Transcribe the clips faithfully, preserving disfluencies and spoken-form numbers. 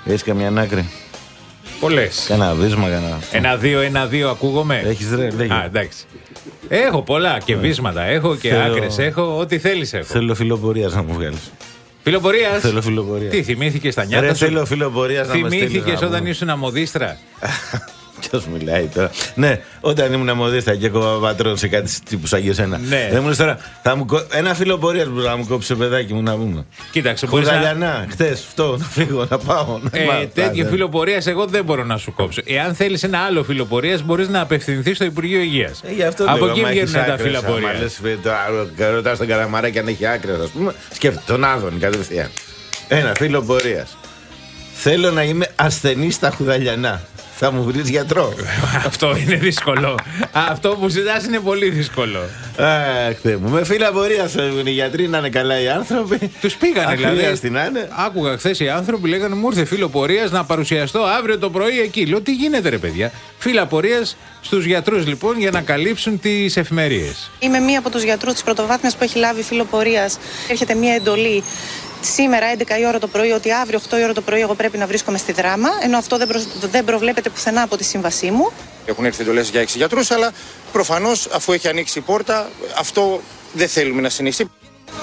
Έχεις καμιά άκρη? Πολλές. Κάνα βίσμα, κάνα. Ένα-δύο, ένα-δύο, ακούγομαι. Έχεις ρε, λέγε. Α, εντάξει. Έχω πολλά και βίσματα έχω και Θέλω... άκρες έχω. Ό,τι θέλεις έχω. Θέλω φιλοπορίας να μου βγάλεις. Φιλοπορίας. Θέλω φιλοπορία. Τι θυμήθηκες τα νιάτα Ρε, σου? θέλω φιλοπορίας να με στείλεις. Θυμήθηκες να όταν μου... ήσουν αμμοδίστρα? Ποιος μιλάει τώρα? Ναι, όταν ήμουν μοδίστα και έκοβα πατρόν σε κάτι τύπου σαν και εσένα. Ναι. Δεν μου λες τώρα, θα μου κο... ένα φιλοπορίας που θα μου κόψει παιδάκι μου να πούμε. Κοίταξε, μπορείς να... Χουδαλιανά, χτες, αυτό, να φύγω, να πάω. Να Ε, πάω, τέτοιο πάω. φιλοπορίας εγώ δεν μπορώ να σου κόψω. Εάν θέλεις ένα άλλο φιλοπορίας, μπορείς να απευθυνθείς στο Υπουργείο Υγείας. Ε, γι' αυτό Από λέω, εκεί άμα έχεις βγαίνουν τα άκρες, φιλοπορία. άμα λες, ε, το άλλο, ρωτάς τον Καλαμαρά και αν έχει άκρες, ας πούμε, σκέφτε τον Άδωνη κατευθείαν. Ένα φιλοπορίας. Θέλω να είμαι ασθενής στα Χουδαλιανά. Θα μου βρεις γιατρό. Αυτό είναι δύσκολο. Αυτό που ζητάς είναι πολύ δύσκολο. Αχ, Θεέ μου. Με φιλοπορίας φεύγουν οι γιατροί, να είναι καλά οι άνθρωποι. Τους πήγανε δηλαδή. Αχρίαστοι να είναι. Άκουγα χθες οι άνθρωποι λέγανε μου ήρθε φιλοπορίας να παρουσιαστώ αύριο το πρωί εκεί. Λέω τι γίνεται ρε παιδιά. Φιλοπορίας στους γιατρούς λοιπόν για να καλύψουν τις εφημερίες. Είμαι μία από τους γιατρούς της πρωτοβάθμιας που έχει λάβει φιλοπορίας. Έρχεται μία εντολή σήμερα έντεκα η ώρα το πρωί ότι αύριο οκτώ η ώρα το πρωί εγώ πρέπει να βρίσκομαι στη Δράμα, ενώ αυτό δεν, προ... δεν προβλέπεται πουθενά από τη σύμβασή μου. Έχουν έρθει εντολές για έξι γιατρούς, αλλά προφανώς αφού έχει ανοίξει η πόρτα, αυτό δεν θέλουμε να συνεχίσει.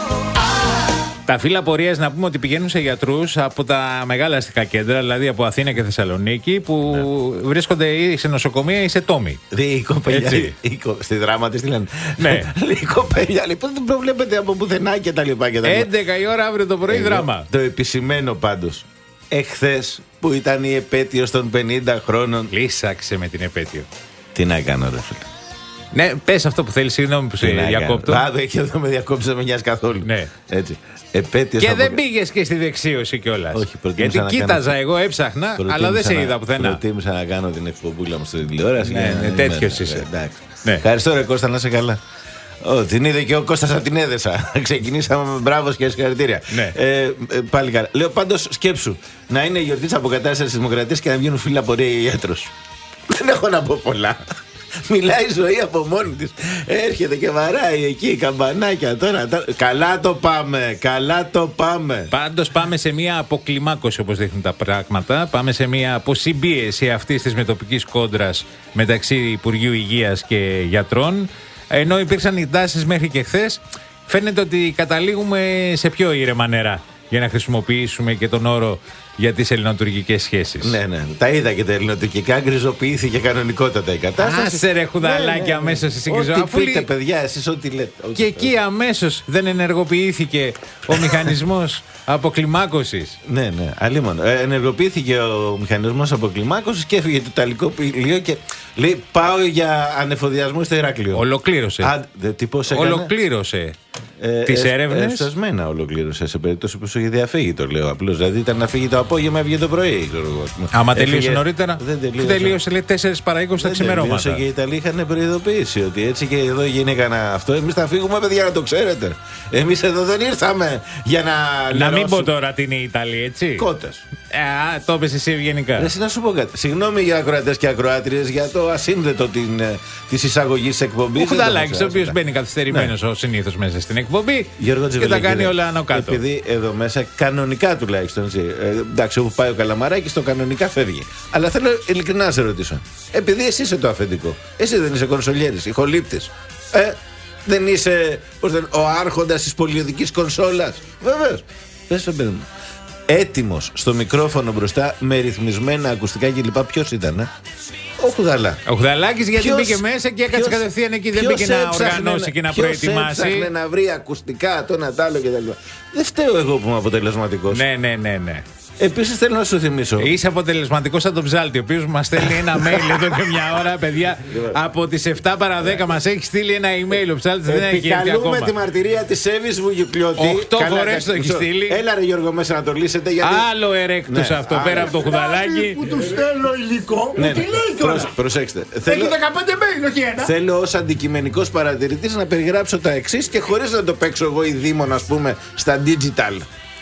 Τα φύλλα πορείας να πούμε ότι πηγαίνουν σε γιατρούς από τα μεγάλα αστικά κέντρα, δηλαδή από Αθήνα και Θεσσαλονίκη, που ναι. βρίσκονται ή σε νοσοκομεία ή σε τόμοι. Η κοπελιά. Στη Δράμα τη λένε. Ναι. Η κοπελιά λοιπόν δεν προβλέπεται από πουθενά και τα λοιπά. έντεκα η ώρα αύριο το πρωί Δράμα. Το επισημένο πάντως. Εχθές που ήταν η επέτειος των πενήντα χρόνων. Λύσαξε με την επέτειο. Τι να κάνω, ρε φίλε. Ναι, πες αυτό που θέλεις, συγγνώμη που σε διακόπτω. Άδε, και εδώ με διακόψε, με νοιάζει καθόλου. Ναι. Έτσι. Επέτειος και από... δεν πήγες και στη δεξίωση κιόλας. Όχι, γιατί κοίταζα κάνω... εγώ, έψαχνα, αλλά δεν σε είδα πουθενά. Προτίμησα να κάνω την εκπομπούλα μου στην τηλεόραση. Ναι, ναι, τέτοιος είσαι. Ναι. Ευχαριστώ, ρε Κώστα, να είσαι καλά. Oh, την είδε και ο Κώστας από την έδεσα. Ξεκινήσαμε με μπράβος και συγχαρητήρια. Ναι. Ε, ε, πάλι καλά. Λέω πάντως σκέψου να είναι η γιορτή της αποκατάστασης της Δημοκρατίας και να βγαίνουν φύλλα πορεία για γιατρούς. Δεν έχω να πω πολλά. Μιλάει η ζωή από μόνη της. Έρχεται και βαράει εκεί καμπανάκια τώρα. Καλά το πάμε, καλά το πάμε. Πάντως πάμε σε μια αποκλιμάκωση όπως δείχνουν τα πράγματα. Πάμε σε μια αποσυμπίεση αυτής της μετοπικής κόντρας μεταξύ Υπουργείου Υγείας και γιατρών. Ενώ υπήρξαν οι τάσεις μέχρι και χθες, φαίνεται ότι καταλήγουμε σε πιο ήρεμα νερά για να χρησιμοποιήσουμε και τον όρο για τις ελληνοτουρκικές σχέσεις. Ναι, ναι. Τα είδα και τα ελληνοτουρκικά. Γκριζοποιήθηκε κανονικότατα η κατάσταση. Άσε ρε χουδαλάκια, ναι, ναι, αμέσως η συγκριζόμενη. Ό,τι πείτε, παιδιά, εσείς ό,τι λέτε. Ό,τι και εκεί αμέσως δεν ενεργοποιήθηκε ο μηχανισμός αποκλιμάκωσης. Ναι, ναι. Αλλήμον. Ε, ενεργοποιήθηκε ο μηχανισμός αποκλιμάκωσης και έφυγε το Ιταλικό πλοίο και λέει πάω για ανεφοδιασμό στο Ηράκλειο. Ολοκλήρωσε. Α, δε, τι πώς έκανε? Ολοκλήρωσε. Ε, τις ε, έρευνες. Ευθασμένα ολοκλήρωσε σε περίπτωση που σου είχε διαφύγει, το λέω απλώς. Δηλαδή ήταν να φύγει το απόγευμα, έβγαινε το πρωί. Άμα τελείωσε νωρίτερα. Δεν τελείωσε. Τελείωσε, λέει τέσσερα παρά είκοσι τα ξημερώματα. Και οι Ιταλοί είχαν προειδοποιήσει ότι έτσι και εδώ γινήκαν αυτό. Εμείς θα φύγουμε, παιδιά, να το ξέρετε. Εμείς εδώ δεν ήρθαμε για να. Να μην πω τώρα τι είναι η Ιταλία, έτσι. Κότες. Α, το είπες εσύ ευγενικά. Εσύ να σου πω κάτι. Συγγνώμη για ακροατές και ακροάτριες για το ασύνδετο τη εισαγωγή εκπομπή. Ο Χουδαλάκης, ο οποίος μπαίνει καθυστερημένος ναι. συνήθως μέσα στην εκπομπή. Γιώργο και τα κάνει όλα άνω κάτω. Επειδή εδώ μέσα κανονικά τουλάχιστον. Ε, εντάξει, όπου πάει ο Καλαμαράκης το κανονικά φεύγει. Αλλά θέλω ειλικρινά να σε ρωτήσω. Επειδή εσύ είσαι το αφεντικό, εσύ δεν είσαι κονσολιέρης, ηχολήπτης. Ε, δεν είσαι πώς δεν, ο άρχοντας της πολιοδικής κονσόλας. Βεβαίως. Πες το παιδί μου. Έτοιμος στο μικρόφωνο μπροστά με ρυθμισμένα ακουστικά κλπ. Ποιος ήταν, ε? Ο Χουδαλά. Ο Χουδαλάκης γιατί ποιος, μπήκε μέσα και έκατσε κατευθείαν εκεί. Δεν μπήκε να οργανώσει και να προετοιμάσει. Έψαχνε να βρει ακουστικά, το ένα τ' άλλο κτλ. Δεν φταίω εγώ που είμαι αποτελεσματικός. Ναι, ναι, ναι, ναι. Επίσης θέλω να σου θυμίσω. Είσαι αποτελεσματικός σαν τον Ψάλτη, ο οποίος μας στέλνει ένα mail εδώ και μια ώρα, παιδιά. Από τις επτά παρά δέκα μας έχει στείλει ένα email. Ο Ψάλτης δεν έχει έρθει ακόμα. Επικαλούμε τη μαρτυρία της Εύης Βουγιουκλιώτη. Οχτώ φορές το έχει στείλει. Έλα ρε Γιώργο μέσα να το λύσετε. Γιατί... Άλλο ερέκτος ναι, αυτό άλλο. Πέρα από το Χουδαλάκι. Που του στέλνω υλικό. Ναι, ναι, τι λέει τώρα. Προσέξτε. Έχει θέλω... δεκαπέντε mail, όχι ένα. Θέλω ως αντικειμενικός παρατηρητής να περιγράψω τα εξής και χωρίς να το παίξω εγώ η Δήμον, ας πούμε, στα digital.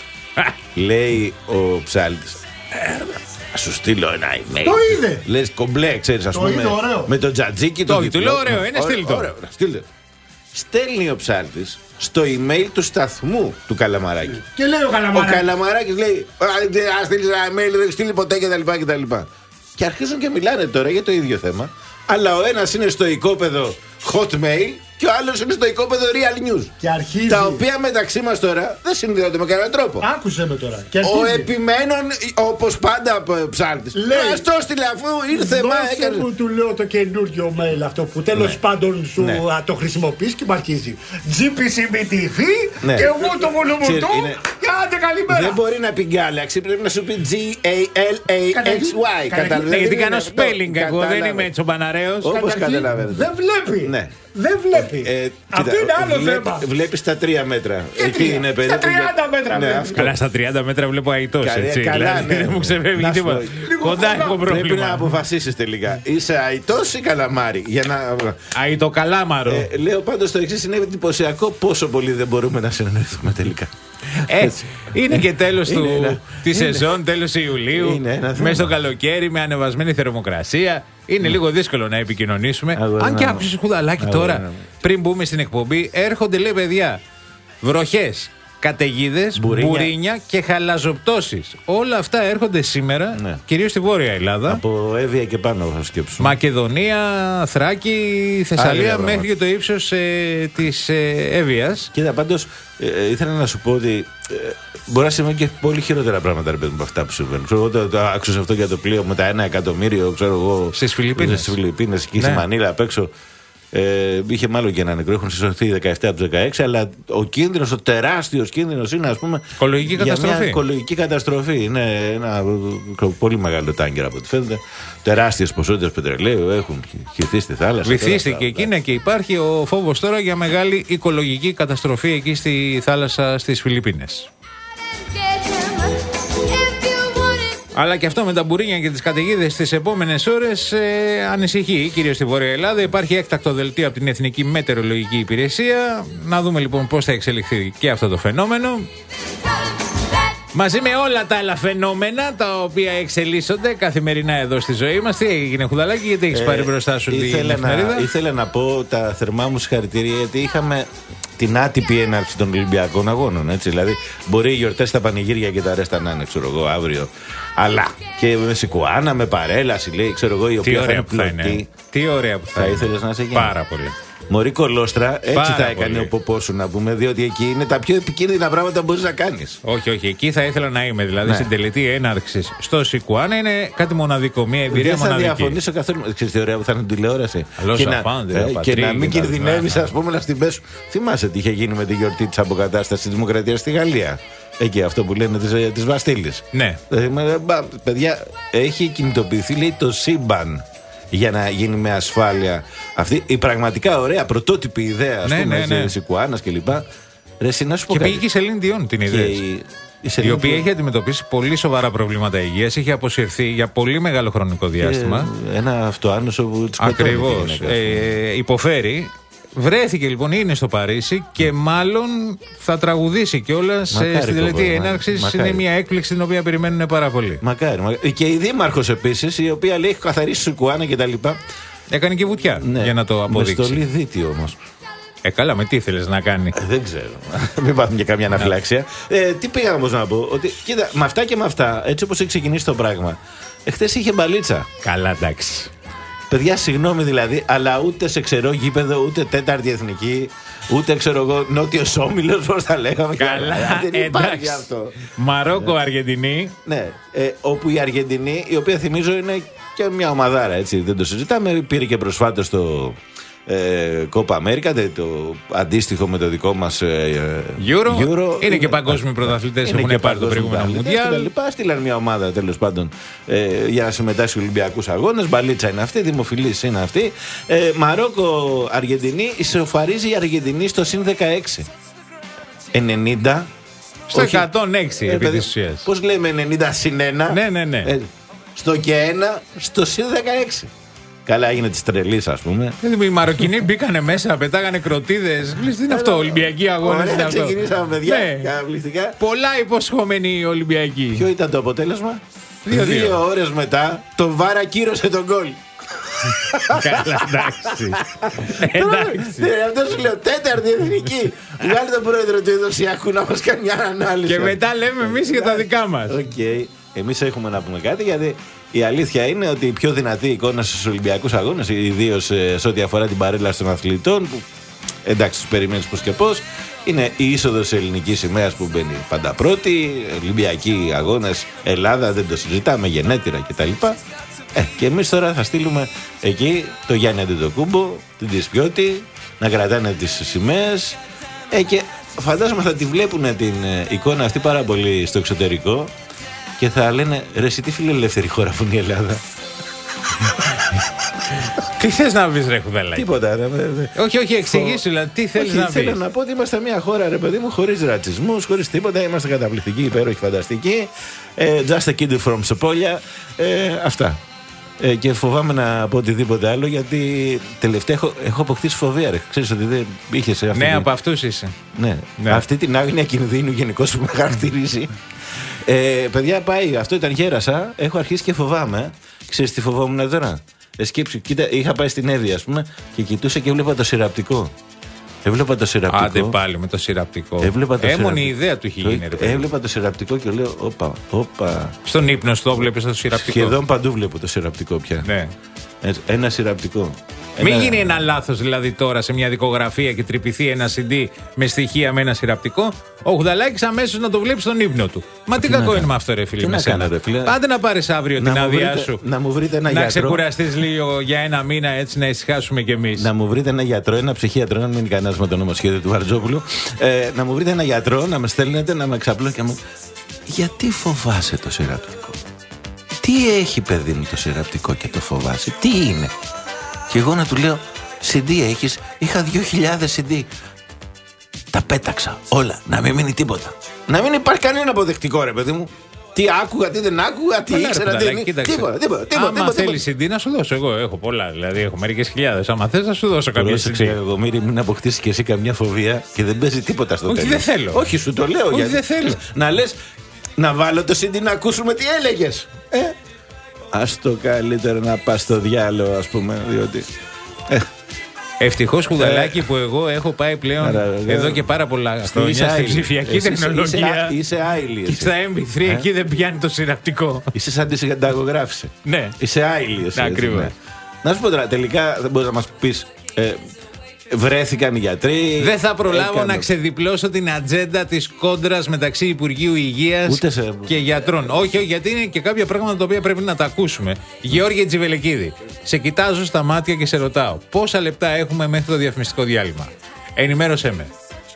Λέει ο Ψάλτης. Θα σου στείλω ένα email. Το είδε. Λες κομπλέ, ξέρεις, ας πούμε. Είδε, Με το τζατζίκι το. Το λέω ωραίο, είναι στείλ το. Στείλτε. στέλνει ο ψάλτης στο email του σταθμού του Καλαμαράκη. Και λέει ο Ο Καλαμαράκης. Καλαμαράκης λέει: Α, στείλει ένα email, δεν έχει στείλει ποτέ κτλ. Και αρχίζουν και μιλάνε τώρα για το ίδιο θέμα. Αλλά ο ένας είναι στο οικόπεδο Hotmail και ο άλλος είναι στο οικόπεδο Real News. Και αρχίζει. Τα οποία μεταξύ μας τώρα δεν συνδέονται με κανέναν τρόπο. Άκουσε με τώρα. Και Ο αρχίζει. επιμένων, όπως πάντα ψάλτης, Λέει, μας το έστειλε αφού ήρθε μα Δώσε έκανε. μου, του λέω, το καινούριο mail αυτό που τέλος Ναι. πάντων σου Ναι. α, το χρησιμοποιείς και μου αρχίζει τζι πι σι μπι τι βι Ναι. και εγώ το βουλουμουτού Ξέρεις, είναι- και άντε καλημέρα. Δεν μπορεί να πει γκάλαξη, πρέπει να σου πει G A L A X Y. Καταρχήν- Καταλαβαίνεις, Ναι, γιατί δεν κάνω είναι αυτό. spelling εγώ, δεν Κατάλαβε. είμαι τσομπαναρέος. Όπως Καταρχήν, καταλαβαίνετε. Δεν βλέπει. Ναι. Δεν βλέπει. Ε, Αυτό κοίτα, είναι άλλο βλέ- θέμα. Βλέπεις τα τρία μέτρα. Και Εκεί τρία. είναι Στα περίπου. τριάντα μέτρα Ναι, βλέπει. αυτό. Καλά, στα τριάντα μέτρα βλέπω αητός, Καλά, έτσι. καλά, δηλαδή, ναι. δεν μου ξεφεύγει Να σου τίποτα. πω. Κοντά έχω Πρέπει να πρόβλημα. αποφασίσεις τελικά. Είσαι αητός ή καλαμάρι. Για να. Αητοκαλάμαρο. Ε, λέω πάντως το εξής, είναι εντυπωσιακό πόσο πολύ δεν μπορούμε να συνεννοηθούμε τελικά. Ε, είναι και τέλος Είναι του, ένα- τη είναι- σεζόν, τέλος Ιουλίου. Είναι ένα θέμα. Μέσα στο καλοκαίρι με ανεβασμένη θερμοκρασία. Είναι λίγο δύσκολο να επικοινωνήσουμε. Αγορίνα Αν και μου. άκουσες Χουδαλάκι Αγορίνα τώρα, μου. πριν μπούμε στην εκπομπή, έρχονται λέει παιδιά βροχές, καταιγίδες, Μπουρίνια. μπουρίνια και χαλαζοπτώσεις. Όλα αυτά έρχονται σήμερα, Ναι. κυρίως στη Βόρεια Ελλάδα. Από Εύβοια και πάνω θα σκέψω. Μακεδονία, Θράκη, Θεσσαλία, Άλλα μέχρι πράγματα. και το ύψος ε, της ε, Εύβοιας. Κοίτα, πάντως ε, ήθελα να σου πω ότι ε, μπορεί να συμβαίνουν και πολύ χειρότερα πράγματα ρε παιδί μου, από αυτά που συμβαίνουν. Ξέρω εγώ το, το άκουσα αυτό για το πλοίο με τα ένα εκατομμύριο, ξέρω εγώ. Στις Φιλιππίνες. Στις Φιλιππίνες, εκεί Ναι. στη Μανίλα απ' έξω. Ε, είχε μάλλον και ένα νεκρό, έχουν συσσωθεί δεκαεπτά από τους δεκαέξι, αλλά ο κίνδυνος, ο τεράστιος κίνδυνος είναι, ας πούμε, Οικολογική για καταστροφή. μια οικολογική καταστροφή. Είναι ένα ε, πολύ μεγάλο τάγκερ από ό,τι φαίνεται. Τεράστιες ποσότητες πετρελαίου έχουν χυθεί στη θάλασσα. Βυθίστηκε Τώρα, εκεί ναι, και υπάρχει ο φόβος τώρα για μεγάλη οικολογική καταστροφή εκεί στη θάλασσα στις Φιλιππίνες. Αλλά και αυτό με τα μπουρίνια και τις καταιγίδες στις επόμενες ώρες ε, ανησυχεί, κυρίως στη Βόρεια Ελλάδα. Υπάρχει έκτακτο δελτίο από την Εθνική Μετεωρολογική Υπηρεσία. Να δούμε λοιπόν πώς θα εξελιχθεί και αυτό το φαινόμενο. Μαζί με όλα τα άλλα φαινόμενα τα οποία εξελίσσονται καθημερινά εδώ στη ζωή μας. Τι έγινε, Χουδαλάκι, γιατί έχεις πάρει μπροστά σου την ήθελα εφημερίδα? να, ήθελα να πω τα θερμά μου συγχαρητήρια, γιατί είχαμε την άτυπη έναρξη των Ολυμπιακών Αγώνων. Έτσι. Δηλαδή, μπορεί οι γιορτές, τα πανηγύρια και τα ρέστα να είναι, ξέρω εγώ, αύριο. Αλλά και με Σικουάνα, με παρέλαση, λέει, ξέρω εγώ, η Τι οποία θα ωραία είναι που θα πλωτή. είναι. Τι ωραία που θα, Θα είναι. ήθελες να σε γίνει? Πάρα πολύ. Μωρή κολόστρα, έτσι Πάρα θα έκανε πολύ. ο ποπός σου, να πούμε, διότι εκεί είναι τα πιο επικίνδυνα πράγματα που μπορείς να κάνεις. Όχι, όχι, εκεί θα ήθελα να είμαι. Δηλαδή Ναι. στην τελετή έναρξη στο Σικουάνα είναι κάτι μοναδικό, μια εμπειρία Δεν θα μοναδική. διαφωνήσω καθόλου. Ξέρεις τι ωραία που θα είναι την τηλεόραση. Αλλιώς και, να, απάντε, ε, πατρί και να μην και τα κινδυνεύεις, λοιπά. ας πούμε, να στην πέσουν. Θυμάσαι τι είχε γίνει με τη γιορτή της αποκατάστασης της Δημοκρατίας στη Γαλλία. Εκεί αυτό που λένε της, ε, της Βαστίλης. Ναι. Ε, μα, ε, μπα, παιδιά, έχει κινητοποιηθεί, λέει, το σύμπαν για να γίνει με ασφάλεια αυτή η πραγματικά ωραία πρωτότυπη ιδέα, ας Ναι, πούμε, ναι, ναι. της Σικουάνας κλπ. Ρε, εσύ να σου πω Και κάτι. πήγε και η Σελήνη Διόν την Και ιδέα. η- η Η Σελήνη οποία Διόν- έχει αντιμετωπίσει πολύ σοβαρά προβλήματα υγείας, είχε αποσυρθεί για πολύ μεγάλο χρονικό διάστημα. Ε, ένα αυτοάνωσο που της σκοτώνει τη Ακριβώς. γυναίκα, ας πούμε. Ε, υποφέρει. Βρέθηκε λοιπόν, είναι στο Παρίσι και μάλλον θα τραγουδήσει κιόλας Μακάρι, ε, στην τελετή κοπέλα, έναρξης. μακάρι. Είναι μια έκπληξη την οποία περιμένουν πάρα πολύ. Μακάρι, μακάρι. Και η δήμαρχος επίσης, η οποία λέει έχει καθαρίσει Σικουάνα και τα λοιπά. Έκανε και βουτιά για να το Με αποδείξει. στολή δίτη όμως. Ε, καλά, με τι ήθελες να κάνει. Ε, δεν ξέρω. Μην πάθουμε και καμιά αναφυλάξια. Ε, τι πήγα όμως να πω. Ότι, κοίτα, με αυτά και με αυτά, έτσι όπως έχει ξεκινήσει το πράγμα. Εχθές είχε μπαλίτσα. Καλά, εντάξει. Παιδιά, συγγνώμη δηλαδή, αλλά ούτε σε ξερό γήπεδο, ούτε τέταρτη εθνική, ούτε ξέρω εγώ νότιος όμιλος, πώς τα λέγαμε. Καλά, δεν υπάρχει εντάξει. αυτό. Μαρόκο, Αργεντινή. Ναι, ε, όπου η Αργεντινή, η οποία θυμίζω είναι και μια ομαδάρα, έτσι, δεν το συζητάμε, πήρε και προσφάτως το ε, Κόπα Αμέρικα, το αντίστοιχο με το δικό μας ε, Euro. Είναι και παγκόσμιοι πρωταθλητές, είναι έχουν και πάρει το παγκόσμιοι προηγούμενο πρωταθλητές και τα Μουντιάλ. λοιπά. Στείλαν μια ομάδα τέλος πάντων ε, για να συμμετάσχει στους Ολυμπιακούς Αγώνες. Μπαλίτσα είναι αυτή, δημοφιλής είναι αυτή. Ε, Μαρόκο, Αργεντινή, ισοφαρίζει η Αργεντινή στο συν δεκαέξι. ενενήντα. Στο όχι, εκατόν έξι ε, επί παιδί, της ουσίας. πώς λέμε ενενήντα συν ένα. Ναι, ναι, ναι. Ε, στο και ένα, στο συν δεκαέξι. Καλά, έγινε τη τρελή, ας πούμε. Δηλαδή, οι Μαροκινοί μπήκανε μέσα, πετάγανε κροτίδες. Λες, τι είναι αυτό, Ολυμπιακοί αγώνες είναι Ωραία, αυτό. ξεκινήσαμε, παιδιά. Ναι. Καταπληκτικά. Πολλά υποσχόμενοι Ολυμπιακοί. Ποιο ήταν το αποτέλεσμα? Δύο-δύο. Δύο ώρες μετά το Βάρα κύρωσε τον γκολ. Καλά, εντάξει. Εντάξει. Αυτό σου λέω, τέταρτη εθνική. Βγάλει τον πρόεδρο του Ιδωσιακού να μας κάνει μια ανάλυση. Και μετά λέμε εμείς για τα δικά μας. Οκ. Εμείς έχουμε να πούμε κάτι, γιατί η αλήθεια είναι ότι η πιο δυνατή εικόνα στους Ολυμπιακούς Αγώνες, ιδίως σε ό,τι αφορά την παρέλαση των αθλητών, που εντάξει, τους περιμένεις πώς και πώς, είναι η είσοδος της ελληνικής σημαίας που μπαίνει πάντα πρώτη, Ολυμπιακοί Αγώνες, Ελλάδα, δεν το συζητάμε, γενέτειρα κτλ. Ε, και εμείς τώρα θα στείλουμε εκεί το Γιάννη Αντετοκούμπο, την Τισπιώτη, να κρατάνε τις σημαίες. Ε, και φαντάζομαι θα τη βλέπουν την εικόνα αυτή πάρα πολύ στο εξωτερικό και θα λένε, ρε εσύ τι φιλελεύθερη χώρα που είναι η Ελλάδα. Τι θες να πεις ρε Χουδαλάκη? Τίποτα. Ρε, όχι, όχι, εξηγήσου, δηλαδή, τι θέλεις όχι, να πεις? Θέλω να πω ότι είμαστε μια χώρα, ρε παιδί μου, χωρίς ρατσισμούς, χωρίς τίποτα. Είμαστε καταπληκτικοί, υπέροχοι, φανταστικοί. Ε, just a kid from Sopolia. Ε, αυτά. Ε, και φοβάμαι να πω οτιδήποτε άλλο, γιατί τελευταία έχω, έχω αποκτήσει φοβία. Ρε. Ξέρεις ότι δεν είχες αυτή. Ναι, την... από αυτούς είσαι. Ναι. ναι. Αυτή την άγνοια κινδύνου γενικώς που με χαρακτηρίζει. ε, παιδιά, πάει. Αυτό ήταν γέρασα. Έχω αρχίσει και φοβάμαι. Ξέρεις τι φοβόμουν τώρα? Ε, σκέψου, κοίτα, είχα πάει στην Εύβοια, ας πούμε, και κοιτούσα και έβλεπα το σειραπτικό. Έβλεπα το σειραπτικό. Άντε πάλι με το σειραπτικό. Έβλεπα το Έμονη σειραπτικό. ιδέα του είχε γίνει. Ρε, έβλεπα το σειραπτικό και λέω, όπα, όπα. Στον ύπνο σου το βλέπεις το σειραπτικό? Σχεδόν παντού βλέπω το σειραπτικό πια. Ναι. Ένα σειραπτικό. Μην ένα... γίνει ένα λάθος δηλαδή τώρα σε μια δικογραφία και τρυπηθεί ένα σι ντι με στοιχεία με ένα σειραπτικό. Ο Χουδαλάκης αμέσως να το βλέπει στον ύπνο του. Μα τι, τι κακό είναι με αυτό, ρε φίλε? Τι με να σένα. κάνω, ρε, φίλε. Άντε να πάρεις αύριο να την άδειά βρείτε, σου. Να μου βρείτε ένα να γιατρό. Να ξεκουραστείς λίγο για ένα μήνα, έτσι να ησυχάσουμε κι εμείς. Να μου βρείτε ένα γιατρό, ένα ψυχίατρο, να μην είναι κανένα με το νομοσχέδιο του Βαρτζόπουλου. Ε, να μου βρείτε ένα γιατρό, να με στέλνετε, να με εξαπλώνει και να μου. Γιατί φοβάσαι το σειραπτικό? Τι έχει, παιδί μου, το σειραπτικό και το φοβάσαι? Τι είναι? Και εγώ να του λέω, σι ντι έχεις? Είχα δύο χιλιάδες σι ντι. Τα πέταξα όλα, να μην μείνει τίποτα. Να μην υπάρχει κανένα αποδεκτικό, ρε παιδί μου. Τι άκουγα, τι δεν άκουγα, τι Καλά, ήξερα, τι δεν κοίταξε. Τίποτα, τίποτα, τίποτα. Άμα θέλει σι ντι να σου δώσω, εγώ έχω πολλά. Δηλαδή έχω μερικές χιλιάδες. Άμα θες να σου δώσω κάποια σι ντι. Εγώ μύρι μην αποκτήσει και εσύ καμιά φοβία και δεν παίζει τίποτα στο τέλος. Όχι, δεν θέλω. Όχι, σου το λέω. Όχι, γιατί... δεν θέλω. Να λες, να βάλω το σι ντι να ακούσουμε τι έλεγες. Ε, ας το καλύτερο να πας στο διάλογο, ας πούμε, διότι... Ε. Ευτυχώς, Χουδαλάκη, που εγώ έχω πάει πλέον Άρα, εδώ και πάρα πολλά χρόνια στη ψηφιακή εσύ, τεχνολογία. Είσαι, είσαι άειλη. Και στα εμ πι θρι εκεί δεν πιάνει το σειραπτικό. Είσαι σαν τη συνταγογράφηση. Ναι. Είσαι άειλη. Ακριβώς. Ναι. Να σου πω τώρα, τελικά δεν μπορείς να μας πεις. Ε, βρέθηκαν οι γιατροί. Δεν θα προλάβω έκανα... να ξεδιπλώσω την ατζέντα της κόντρας μεταξύ Υπουργείου Υγείας σε... και γιατρών. Όχι, όχι, γιατί είναι και κάποια πράγματα τα οποία πρέπει να τα ακούσουμε. Γιώργη Τζιβελεκίδη, σε κοιτάζω στα μάτια και σε ρωτάω πόσα λεπτά έχουμε μέχρι το διαφημιστικό διάλειμμα? Ενημέρωσέ με.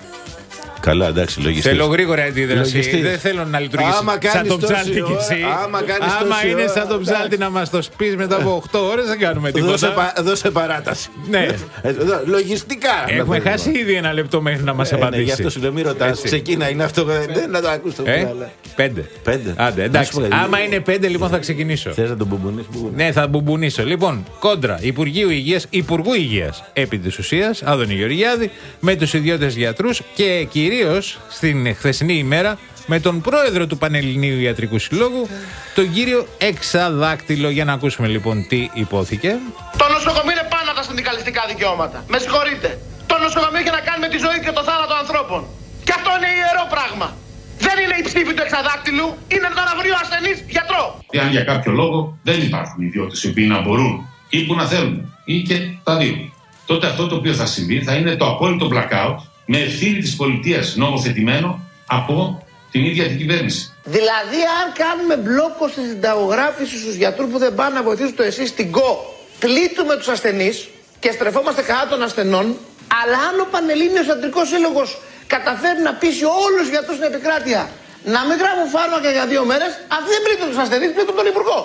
Καλά, εντάξει, λογιστής. Θέλω γρήγορα αντίδραση. Λογιστής. Δεν θέλω να λειτουργήσει σαν τον ψάλτη κι εσύ. Άμα, άμα είναι ώρα, σαν τον ψάλτη να μας το σπείς μετά από οκτώ ώρες, δεν κάνουμε τίποτα. Δώσε, πα, δώσε παράταση. Ναι. Εδώ, λογιστικά. Έχουμε χάσει ήδη ένα λεπτό μέχρι να μας ε, απαντήσει. Ναι, γι' αυτό σου λέω, μην ρωτάς. Ξεκίνα, είναι αυτό. Δεν να το ακούς το ε, Πέντε. Πέντε. Άντε, εντάξει. Άμα είναι πέντε, λοιπόν, θα ξεκινήσω. Θες να τον μπουμπουνίσεις? Ναι, θα μπουμπουνίσω. Λοιπόν, κόντρα Υπουργείου Υγείας, Υπουργού Υγείας επί της ουσίας, Άδωνη Γεωργιάδη, με τους ιδιώτες γιατρούς και κυρίως στην χθεσινή ημέρα με τον πρόεδρο του Πανελληνίου Ιατρικού Συλλόγου, τον κύριο Εξαδάκτυλο. Για να ακούσουμε λοιπόν τι υπόθηκε. Το νοσοκομείο είναι πάνω από τα συνδικαλιστικά δικαιώματα. Με συγχωρείτε. Το νοσοκομείο έχει να κάνει με τη ζωή και το θάνατο ανθρώπων. Και αυτό είναι ιερό πράγμα. Δεν είναι η ψήφη του Εξαδάκτυλου, είναι το να βρει ο ασθενής γιατρό. Αν για κάποιο λόγο δεν υπάρχουν ιδιώτες οι οποίοι να μπορούν ή που να θέλουν ή και τα δύο, τότε αυτό το οποίο θα συμβεί θα είναι το απόλυτο blackout με ευθύνη της πολιτείας νομοθετημένο από την ίδια την κυβέρνηση. Δηλαδή, αν κάνουμε μπλόκο στη συνταγογράφηση στους γιατρούς που δεν πάνε να βοηθήσουν το εσείς στην ΚΟ, πλήττουμε τους ασθενείς και στρεφόμαστε κατά των ασθενών, αλλά αν ο Πανελλήνιος Ιατρικός Σύλλογος καταφέρει να πείσει όλους τους γιατρούς στην επικράτεια να μην γράφουν φάρμακα για δύο μέρες, αυτοί δεν πλήττουν τους ασθενείς, πλήττουν τον Υπουργό.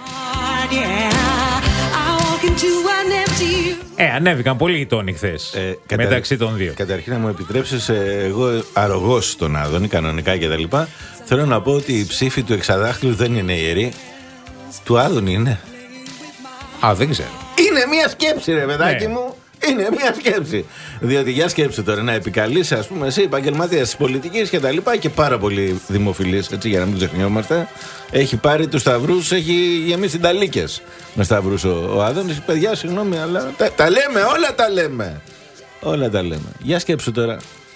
Ε, ανέβηκαν πολλοί οι τόνοι χθες ε, κατα... μεταξύ των δύο. Καταρχήν, να μου επιτρέψεις, ε, εγώ αρρωγός στον Άδωνη, κανονικά κτλ. Θέλω να πω ότι η ψήφη του Εξαδάκτυλου δεν είναι ιερή. Του Άδωνη είναι. Α, δεν ξέρω. Είναι μια σκέψη, ρε παιδάκι ναι. μου. Είναι μια σκέψη. Διότι για σκέψη τώρα να επικαλείσαι, ας πούμε, εσύ επαγγελματίας της πολιτικής και τα λοιπά, και πάρα πολύ δημοφιλής, έτσι, για να μην ξεχνιόμαστε. Έχει πάρει τους σταυρούς, έχει γεμίσει ταλίκες με σταυρούς ο, ο Άδωνης. Παιδιά, συγγνώμη, αλλά τα, τα λέμε, όλα τα λέμε. Όλα τα λέμε. Για σκέψου τώρα.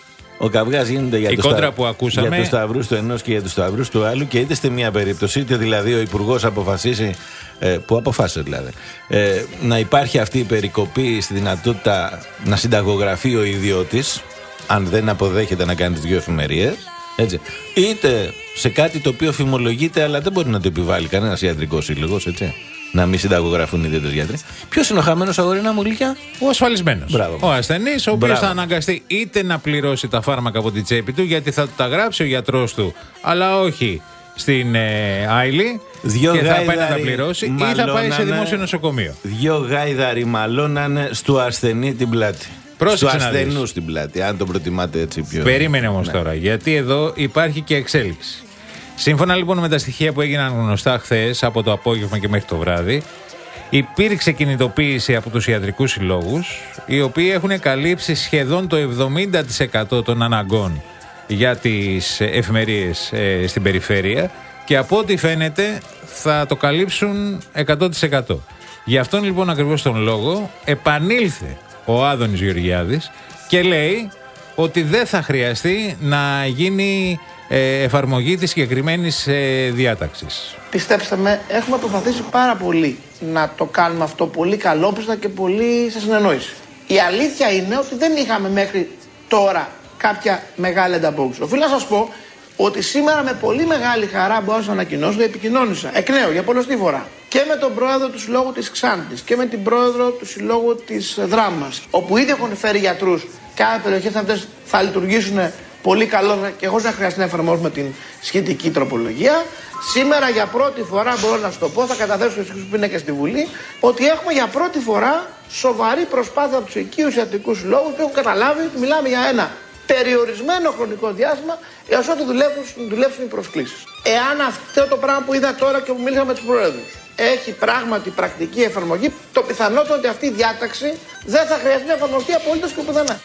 Ο καυγάς γίνεται για, το στα... ακούσαμε... για τους σταυρούς του ενός και για τους σταυρούς του άλλου, και είτε στη μία περίπτωση, είτε δηλαδή ο Υπουργός αποφασίσει, ε, που αποφάσισε δηλαδή, ε, να υπάρχει αυτή η περικοπή στη δυνατότητα να συνταγογραφεί ο ιδιώτης, αν δεν αποδέχεται να κάνει τις δύο εφημερίες, έτσι, είτε σε κάτι το οποίο φημολογείται, αλλά δεν μπορεί να το επιβάλλει κανένας ιατρικός σύλλογος, έτσι, να μην συνταγογραφούν οι ιδιώτες γιατροί. Ποιος είναι ο χαμένος, αγορίνα μου, Λύκια? Ο ασφαλισμένος. Μπράβο. Ο ασθενής, ο οποίος θα αναγκαστεί είτε να πληρώσει τα φάρμακα από την τσέπη του, γιατί θα του τα γράψει ο γιατρός του, αλλά όχι στην ε, Άιλη, Δυο και θα πάει να τα γάιδαροι πληρώσει, ή θα πάει σε δημόσιο νοσοκομείο. Δυο γάιδαροι μαλώνανε στο ασθενή την πλάτη. Πρόσεξε στο να ασθενού δεις. την πλάτη, αν το προτιμάτε έτσι πιο. Περίμενε όμως, ναι. τώρα, γιατί εδώ υπάρχει και εξέλιξη. Σύμφωνα λοιπόν με τα στοιχεία που έγιναν γνωστά χθες από το απόγευμα και μέχρι το βράδυ, υπήρξε κινητοποίηση από τους ιατρικούς συλλόγους, οι οποίοι έχουν καλύψει σχεδόν το εβδομήντα τοις εκατό των αναγκών για τις εφημερίες ε, στην περιφέρεια, και από ό,τι φαίνεται θα το καλύψουν εκατό τοις εκατό. Γι' αυτόν λοιπόν ακριβώς τον λόγο επανήλθε ο Άδωνης Γεωργιάδης και λέει ότι δεν θα χρειαστεί να γίνει ε, εφαρμογή της συγκεκριμένης ε, διάταξης. Πιστέψτε με, έχουμε προσπαθήσει πάρα πολύ να το κάνουμε αυτό πολύ καλόπιστα και πολύ σε συνεννόηση. Η αλήθεια είναι ότι δεν είχαμε μέχρι τώρα κάποια μεγάλη ανταπόκριση. Οφείλω να σας πω ότι σήμερα με πολύ μεγάλη χαρά μπορώ να σας ανακοινώσω ότι επικοινώνησα εκ νέου για πολλωστή φορά και με τον πρόεδρο του Συλλόγου της Ξάνθης και με την πρόεδρο του Συλλόγου της Δράμας, όπου ήδη έχουν φέρει γιατρούς. Κάθε περιοχές αυτές θα λειτουργήσουν πολύ καλό και εγώ δεν χρειαστεί να εφαρμόσουμε την σχετική τροπολογία. Σήμερα για πρώτη φορά μπορώ να σου το πω, θα καταθέσω και που είναι και στη Βουλή, ότι έχουμε για πρώτη φορά σοβαρή προσπάθεια από τους οικείους ιατρικούς συλλόγους που έχουν καταλάβει ότι μιλάμε για ένα περιορισμένο χρονικό διάστημα έως ότου δουλεύουν, δουλεύουν οι προσκλήσεις. Εάν αυτό το πράγμα που είδα τώρα και που μίλησα με τους προέδρους έχει πράγματι πρακτική εφαρμογή, το πιθανότερο ότι αυτή η διάταξη δεν θα χρειαστεί να εφαρμοστεί απολύτως και πουθενά.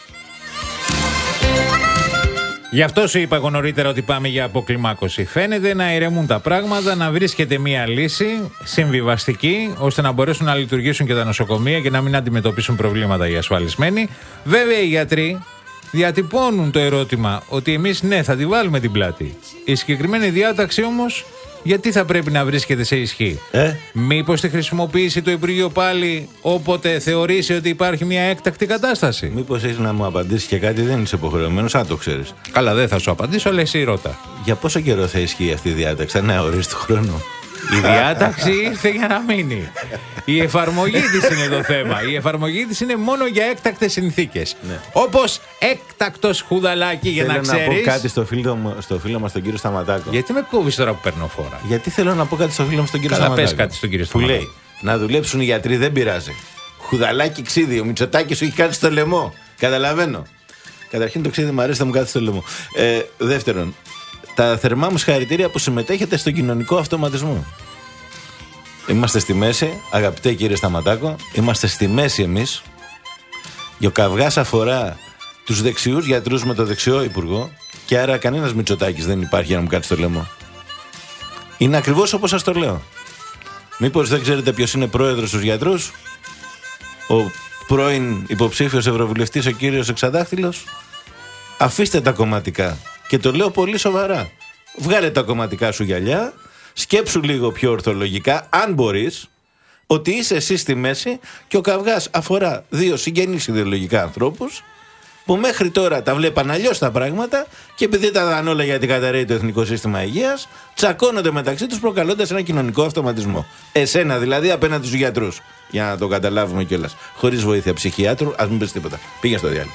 Γι' αυτό σου είπα εγώ νωρίτερα ότι πάμε για αποκλιμάκωση. Φαίνεται να ηρεμούν τα πράγματα, να βρίσκεται μία λύση συμβιβαστική, ώστε να μπορέσουν να λειτουργήσουν και τα νοσοκομεία και να μην αντιμετωπίσουν προβλήματα οι ασφαλισμένοι. Βέβαια οι γιατροί διατυπώνουν το ερώτημα ότι εμείς ναι θα τη βάλουμε την πλάτη. Η συγκεκριμένη διάταξη όμως γιατί θα πρέπει να βρίσκεται σε ισχύ? Ε? Μήπως τη χρησιμοποιήσει το Υπουργείο πάλι όποτε θεωρήσει ότι υπάρχει μια έκτακτη κατάσταση? Μήπως έχεις να μου απαντήσει και κάτι, δεν είσαι υποχρεωμένος, αν το ξέρεις. Καλά, δεν θα σου απαντήσω, αλλά εσύ ρώτα. Για πόσο καιρό θα ισχύει αυτή η διάταξη? ένα ορίστο χρόνο? Η διάταξη ήρθε για να μείνει. Η εφαρμογή της είναι το θέμα. Η εφαρμογή της είναι μόνο για έκτακτες συνθήκες. Ναι. Όπως έκτακτος χουδαλάκι, για θέλω να ξέρεις. Θέλω να πω κάτι στο φίλο, στο φίλο μας τον κύριο Σταματάκο. Γιατί με κόβεις τώρα που παίρνω φόρα? Γιατί θέλω να πω κάτι στο φίλο μας τον κύριο Καλά, Σταματάκο. πες κάτι στον κύριο Σταματάκο. Που λέει να δουλέψουν οι γιατροί δεν πειράζει. Χουδαλάκι ξύδι, ο Μητσοτάκης σου έχει κάτι στο λαιμό. Καταλαβαίνω. Καταρχήν το ξύδι μου αρέσει, θα μου κάτι στο λαιμό. Ε, δεύτερον, τα θερμά μου συγχαρητήρια που συμμετέχετε στον κοινωνικό αυτοματισμό. Είμαστε στη μέση, αγαπητέ κύριε Σταματάκο, είμαστε στη μέση εμείς. Ο καυγάς αφορά τους δεξιούς γιατρούς με το δεξιό υπουργό, και άρα κανένας Μητσοτάκης δεν υπάρχει για να μου κάτσει στο λαιμό. Είναι ακριβώς όπως σας το λέω. Μήπως δεν ξέρετε ποιος είναι πρόεδρος στους γιατρούς? Ο πρώην υποψήφιος ευρωβουλευτής, ο κύριος Εξαδάχτυλος. Αφήστε τα κομματικά. Και το λέω πολύ σοβαρά. Βγάλε τα κομματικά σου γυαλιά. Σκέψου λίγο πιο ορθολογικά, αν μπορείς, ότι είσαι εσύ στη μέση και ο καυγάς αφορά δύο συγγενείς ιδεολογικά ανθρώπους που μέχρι τώρα τα βλέπαν αλλιώς τα πράγματα και επειδή τα δαν όλα γιατί καταρρέει το Εθνικό Σύστημα Υγείας, τσακώνονται μεταξύ τους προκαλώντας ένα κοινωνικό αυτοματισμό. Εσένα δηλαδή απέναντι στους γιατρούς. Για να το καταλάβουμε κιόλας. Χωρίς βοήθεια ψυχιάτρου, ας μην πεις τίποτα. Πήγαινε στο διάλειμμα.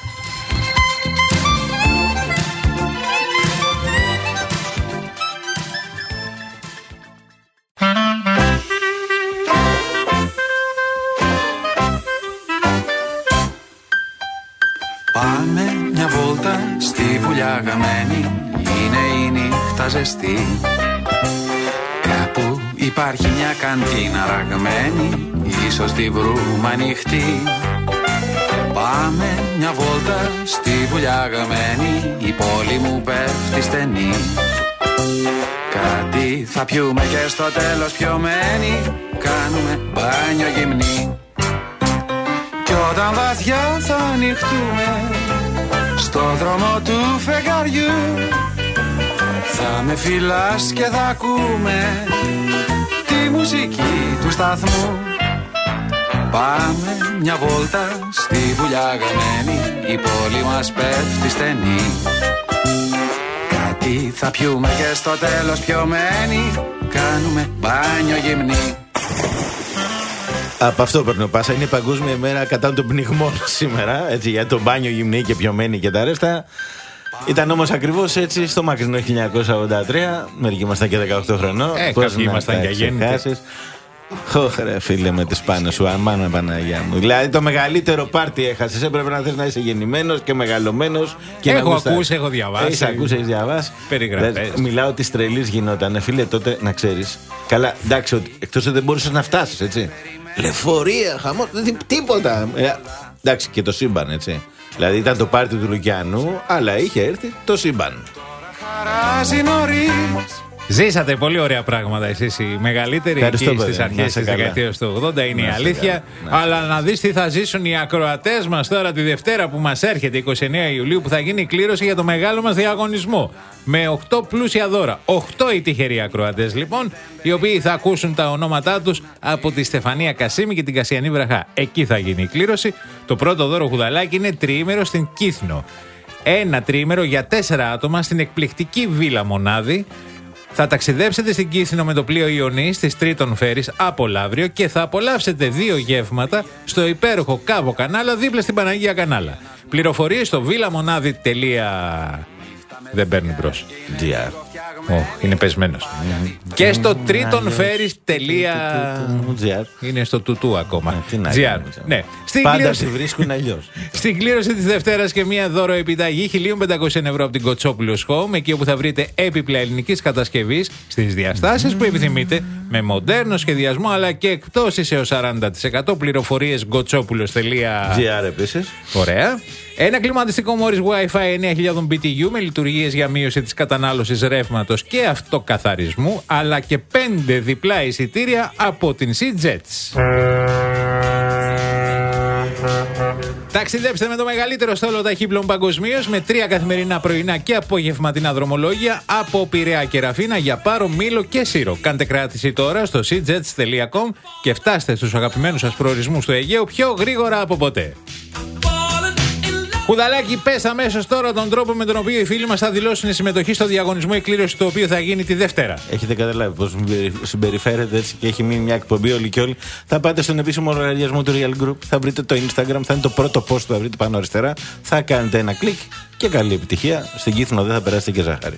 Πάμε μια βόλτα στη βουλιά γαμμένη, είναι η νύχτα ζεστή. Κάπου υπάρχει μια καντίνα ραγμένη, ίσως τη βρούμε ανοιχτή. Πάμε μια βόλτα στη βουλιά γαμμένη, η πόλη μου πέφτει στενή. Κάτι θα πιούμε και στο τέλος πιωμένοι, κάνουμε μπάνιο γυμνή. Κι όταν βαθιά θα ανοιχτούμε στο δρόμο του φεγγαριού, θα με φυλάς και θα ακούμε τη μουσική του σταθμού. Πάμε μια βόλτα στη βουλιά γαμμένη, η πόλη μας πέφτει στενή. Κάτι θα πιούμε και στο τέλος πιωμένοι, κάνουμε μπάνιο γυμνή. Από αυτό παίρνω πάσα. Είναι η Παγκόσμια ημέρα κατά των πνιγμών σήμερα. Έτσι, για το μπάνιο γυμνή και πιωμένοι και τα ρέστα. Ήταν όμως ακριβώς έτσι στο μακρινό χίλια εννιακόσια ογδόντα τρία. Μερικοί ήμασταν και δεκαοκτώ χρονών. Ε, κάποιοι ήμασταν για γέννητες. Ωχ, ρε φίλε, με τις πάνες σου, αμάνα Παναγιά μου. Δηλαδή το μεγαλύτερο πάρτι έχασες. Έπρεπε να θες να είσαι γεννημένος και μεγαλωμένος. Και έχω να ακούσει, έχω διαβάσει. Έχεις ακούσει, έχεις διαβάσει. Περιγραφές. Μιλάω της τρελής γινότανε. Φίλε, τότε να ξέρεις. Καλά, εντάξει, εκτός ότι δεν μπορούσες να φτάσεις, έτσι. Λεωφορεία, χαμό, τίποτα. Ε, εντάξει, και το σύμπαν, έτσι. Δηλαδή ήταν το πάρτι του Λουκιάνου, αλλά είχε έρθει το σύμπαν. Ζήσατε πολύ ωραία πράγματα εσείς οι μεγαλύτεροι εκεί στις αρχές της δεκαετίας του ογδόντα, είναι η αλήθεια. Να. Αλλά να δεις τι θα ζήσουν οι ακροατές μας τώρα τη Δευτέρα που μας έρχεται, εικοστή ενάτη Ιουλίου, που θα γίνει η κλήρωση για το μεγάλο μας διαγωνισμό. Με οκτώ πλούσια δώρα. οκτώ οι τυχεροί ακροατές λοιπόν, οι οποίοι θα ακούσουν τα ονόματά τους από τη Στεφανία Κασίμη και την Κασιανή Βραχά. Εκεί θα γίνει η κλήρωση. Το πρώτο δώρο, Χουδαλάκι, είναι τριήμερο στην Κύθνο. Ένα τριήμερο για τέσσερα άτομα στην εκπληκτική Βίλα Μονάδη. Θα ταξιδέψετε στην Κύθινο με το πλοίο Ιωνής της Τρίτον Φέρης από Λαύριο και θα απολαύσετε δύο γεύματα στο υπέροχο Κάβο Κανάλα δίπλα στην Παναγία Κανάλα. Πληροφορίες στο βίλαμονάδη. Δεν παίρνει μπρος. Gr. Oh, είναι πεσμένος. Mm-hmm. Και στο τρίτον φέρεις τελεία... Είναι στο τουτού ακόμα. Gr. Ναι. Πάντα κλήρωση... βρίσκουν αλλιώς. Στην κλήρωση της Δευτέρας και μία δώρο επιταγή χίλια πεντακόσια ευρώ από την Κοτσόπουλος Home, εκεί όπου θα βρείτε έπιπλα ελληνικής κατασκευής στις διαστάσεις που επιθυμείτε, με μοντέρνο σχεδιασμό αλλά και εκπτώσεις έως σαράντα τοις εκατό. Πληροφορίες γκοτσόπουλος.gr επίσης. Ωραία. Ένα κλιματιστικό Morris Wi-Fi εννέα χιλιάδες μπι τι γιου με λειτουργίες για μείωση της κατανάλωσης ρεύματος και αυτοκαθαρισμού, αλλά και πέντε διπλά εισιτήρια από την SeaJets. Ταξιδέψτε με το μεγαλύτερο στόλο ταχύπλων παγκοσμίως με τρία καθημερινά πρωινά και απογευματινά δρομολόγια από Πειραιά και Ραφίνα για Πάρο, Μήλο και Σύρο. Κάντε κράτηση τώρα στο σι τζετς τελεία κομ και φτάστε στους αγαπημένους σας προορισμούς του Αιγαίου πιο γρήγορα από ποτέ. Χουδαλάκι, πες αμέσως τώρα τον τρόπο με τον οποίο οι φίλοι μας θα δηλώσουν συμμετοχή στο διαγωνισμό εκκλήρωση, το οποίο θα γίνει τη Δευτέρα. Έχετε καταλάβει πώς συμπεριφέρεται έτσι και έχει μείνει μια εκπομπή όλοι και όλοι. Θα πάτε στον επίσημο λογαριασμό του Real Group, θα βρείτε το Instagram, θα είναι το πρώτο post που θα βρείτε πάνω αριστερά. Θα κάνετε ένα κλικ και καλή επιτυχία. Στην Κύθνο δεν θα περάσετε και ζάχαρη.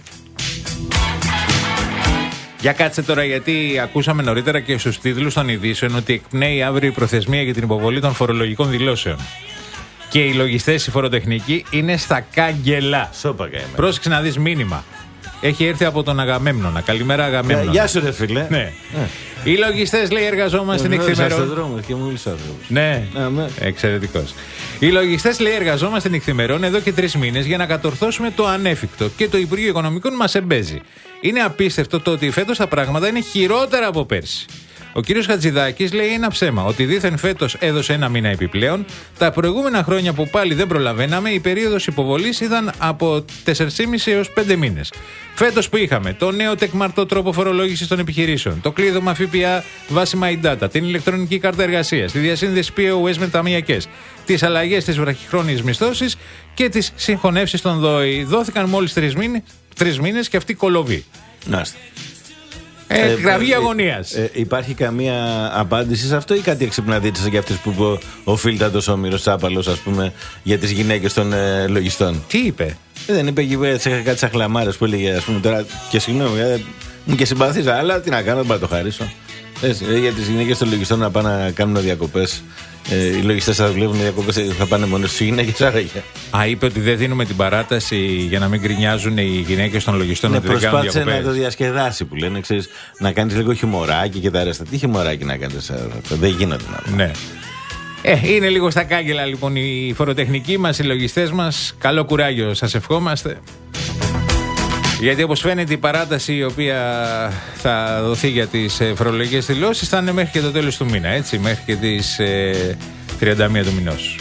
Για κάτσε τώρα, γιατί ακούσαμε νωρίτερα και στους τίτλους των ειδήσεων ότι εκπνέει αύριο η προθεσμία για την υποβολή των φορολογικών δηλώσεων. Και οι λογιστές, οι φοροτεχνικοί είναι στα κάγκελα. Σόπα καημένα. Πρόσεξε να δεις μήνυμα. Έχει έρθει από τον Αγαμέμνονα. Καλημέρα, Αγαμέμνονα. Γεια σου, ρε φίλε. Ναι. Ε. Οι λογιστές, λέει, εργαζόμαστε στην νυχθημερών. Ναι, εξαιρετικός. Οι λογιστές, λέει, εργαζόμαστε νυχθημερών εδώ και τρεις μήνες για να κατορθώσουμε το ανέφικτο. Και το Υπουργείο Οικονομικών μας εμπέζει. Είναι απίστευτο το ότι φέτος τα πράγματα είναι χειρότερα από πέρσι. Ο κύριος Χατζηδάκης λέει ένα ψέμα, ότι δήθεν φέτος έδωσε ένα μήνα επιπλέον. Τα προηγούμενα χρόνια που πάλι δεν προλαβαίναμε, η περίοδος υποβολής ήταν από τέσσερα και μισό έως πέντε μήνες. Φέτος που είχαμε το νέο τεκμαρτό τρόπο φορολόγησης των επιχειρήσεων, το κλείδωμα ΦΠΑ βάση My Data, την ηλεκτρονική κάρτα εργασίας, τη διασύνδεση πι ο ες με ταμιακές, τις αλλαγές της βραχυχρόνιης μισθώσης και τις συγχωνεύσεις των ΔΟΗ, δόθηκαν μόλις τρεις μήνες και αυτή κολοβή. Νάστε. Ε, γραβή αγωνίας. Ε, ε, υπάρχει καμία απάντηση σε αυτό ή κάτι εξυπναδίτησε για αυτές που είπε ο, ο Φίλτατος Όμηρος Τσάπαλος, ας πούμε, για τις γυναίκες των ε, λογιστών? Τι είπε? Ε, δεν είπε εκεί κάτι σαχλαμάρες που έλεγε, ας πούμε, τώρα, και συγγνώμη, ε, μου και συμπαθείς, αλλά τι να κάνω, δεν μπορώ να το χαρίσω. Ε, ε, για τις γυναίκες των λογιστών να πάνε να κάνουν διακοπές. Ε, οι λογιστές θα δουλεύουν διακοπές, θα πάνε μόνο στις γυναίκες, άραγε. Α, είπε ότι δεν δίνουμε την παράταση για να μην γκρινιάζουν οι γυναίκες των λογιστών, ναι, ότι δεν κάνουν διακοπές. Προσπάθησε να το διασκεδάσει που λένε, ξέρεις, να κάνεις λίγο χιμωράκι και τα ρέστα. Τι χιμωράκι να κάνεις, δεν γίνονται να. Ναι. Ε, είναι λίγο στα κάγκελα λοιπόν οι φοροτεχνικοί μας, οι λογιστές μας. Καλό κουράγιο, σας ευχόμαστε. Γιατί όπως φαίνεται η παράταση η οποία θα δοθεί για τις ε, φορολογικές δηλώσεις θα είναι μέχρι και το τέλος του μήνα, έτσι, μέχρι και τις ε, τριάντα μία του μηνός.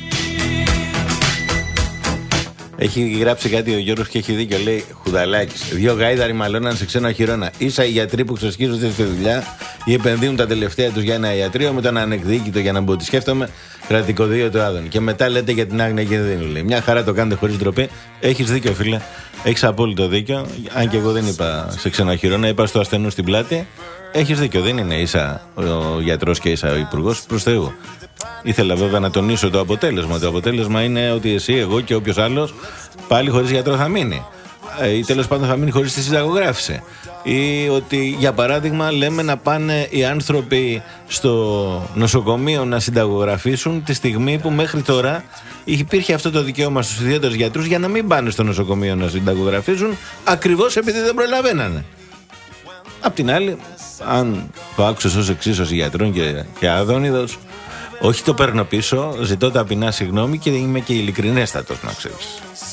Έχει γράψει κάτι ο Γιώργος και έχει δίκιο. Λέει Χουδαλάκης. Δύο γάιδαροι μαλώναν σε ξένο χειρόνα. Ίσα οι γιατροί που ξεσχίζονται στη δουλειά ή επενδύουν τα τελευταία τους για ένα ιατρείο με τον ανεκδίκητο για να μπω τι σκέφτομαι κρατικοδίο του Άδων. Και μετά λέτε για την άγνοια κινδύνου. Λέει μια χαρά το κάνετε χωρίς ντροπή. Έχεις δίκιο, φίλε. Έχεις απόλυτο δίκιο. Αν και εγώ δεν είπα σε ξένο χειρόνα, είπα στο ασθενού στην πλάτη. Έχεις δίκιο. Δεν είναι ίσα ο γιατρός και ίσα ο υπουργός. Προς Θεού. Ήθελα βέβαια να τονίσω το αποτέλεσμα. Το αποτέλεσμα είναι ότι εσύ, εγώ και όποιος άλλος πάλι χωρίς γιατρό θα μείνει. Ή τέλος πάντων θα μείνει χωρίς τη συνταγογράφηση. Ή ότι για παράδειγμα λέμε να πάνε οι άνθρωποι στο νοσοκομείο να συνταγογραφήσουν τη στιγμή που μέχρι τώρα υπήρχε αυτό το δικαίωμα στους ιδιαίτερους γιατρούς για να μην πάνε στο νοσοκομείο να συνταγογραφήσουν, ακριβώς επειδή δεν προλαβαίνανε. Απ' την άλλη, αν το άκουσες ως εξίσωση γιατρών και, και Άδωνιδος, όχι το παίρνω πίσω, ζητώ ταπεινά συγγνώμη και είμαι και ειλικρινέστατος, να ξέρεις.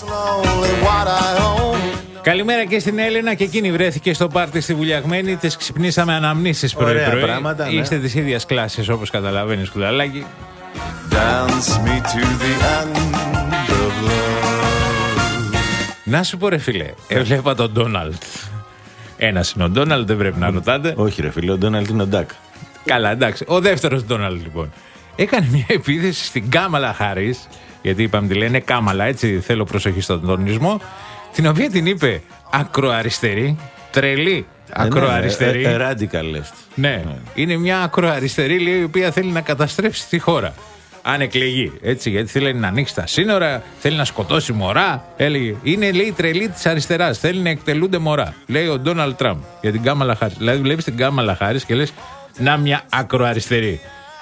Καλημέρα και στην Έλενα, και εκείνη βρέθηκε στο πάρτι στη Βουλιαγμένη. Της ξυπνήσαμε αναμνήσεις πρωί-πρωί. Πράγματα, ναι. Είστε της ίδιας κλάσης όπως καταλαβαίνεις, Κουδαλάκη. Να σου πω ρε φίλε, έβλεπα τον Ντόναλντ. Ένας είναι ο Ντόναλντ, δεν πρέπει να ρωτάτε. Όχι ρε φίλε, ο Ντόναλντ είναι ο Ντάκ. Καλά, εντάξει. Ο δεύτερος Ντόναλντ λοιπόν έκανε μια επίθεση στην Κάμαλα Χάρις, γιατί είπαμε τη λένε Κάμαλα, έτσι θέλω προσοχή στον τονισμό, την οποία την είπε ακροαριστερή, τρελή ακροαριστερή. Ε, ε, ε, radical left. Ναι, ναι, είναι μια ακροαριστερή, λέει, η οποία θέλει να καταστρέψει τη χώρα. Αν εκλεγεί, έτσι, γιατί θέλει να ανοίξει τα σύνορα, θέλει να σκοτώσει μωρά. Έλεγε. Είναι, λέει, τρελή της αριστεράς. Θέλει να εκτελούνται μωρά. Λέει ο Ντόναλντ Τραμπ για την Κάμαλα Χάρις. Δηλαδή, βλέπεις την Κάμαλα Χάρις και λες, να μια ακροαριστερή.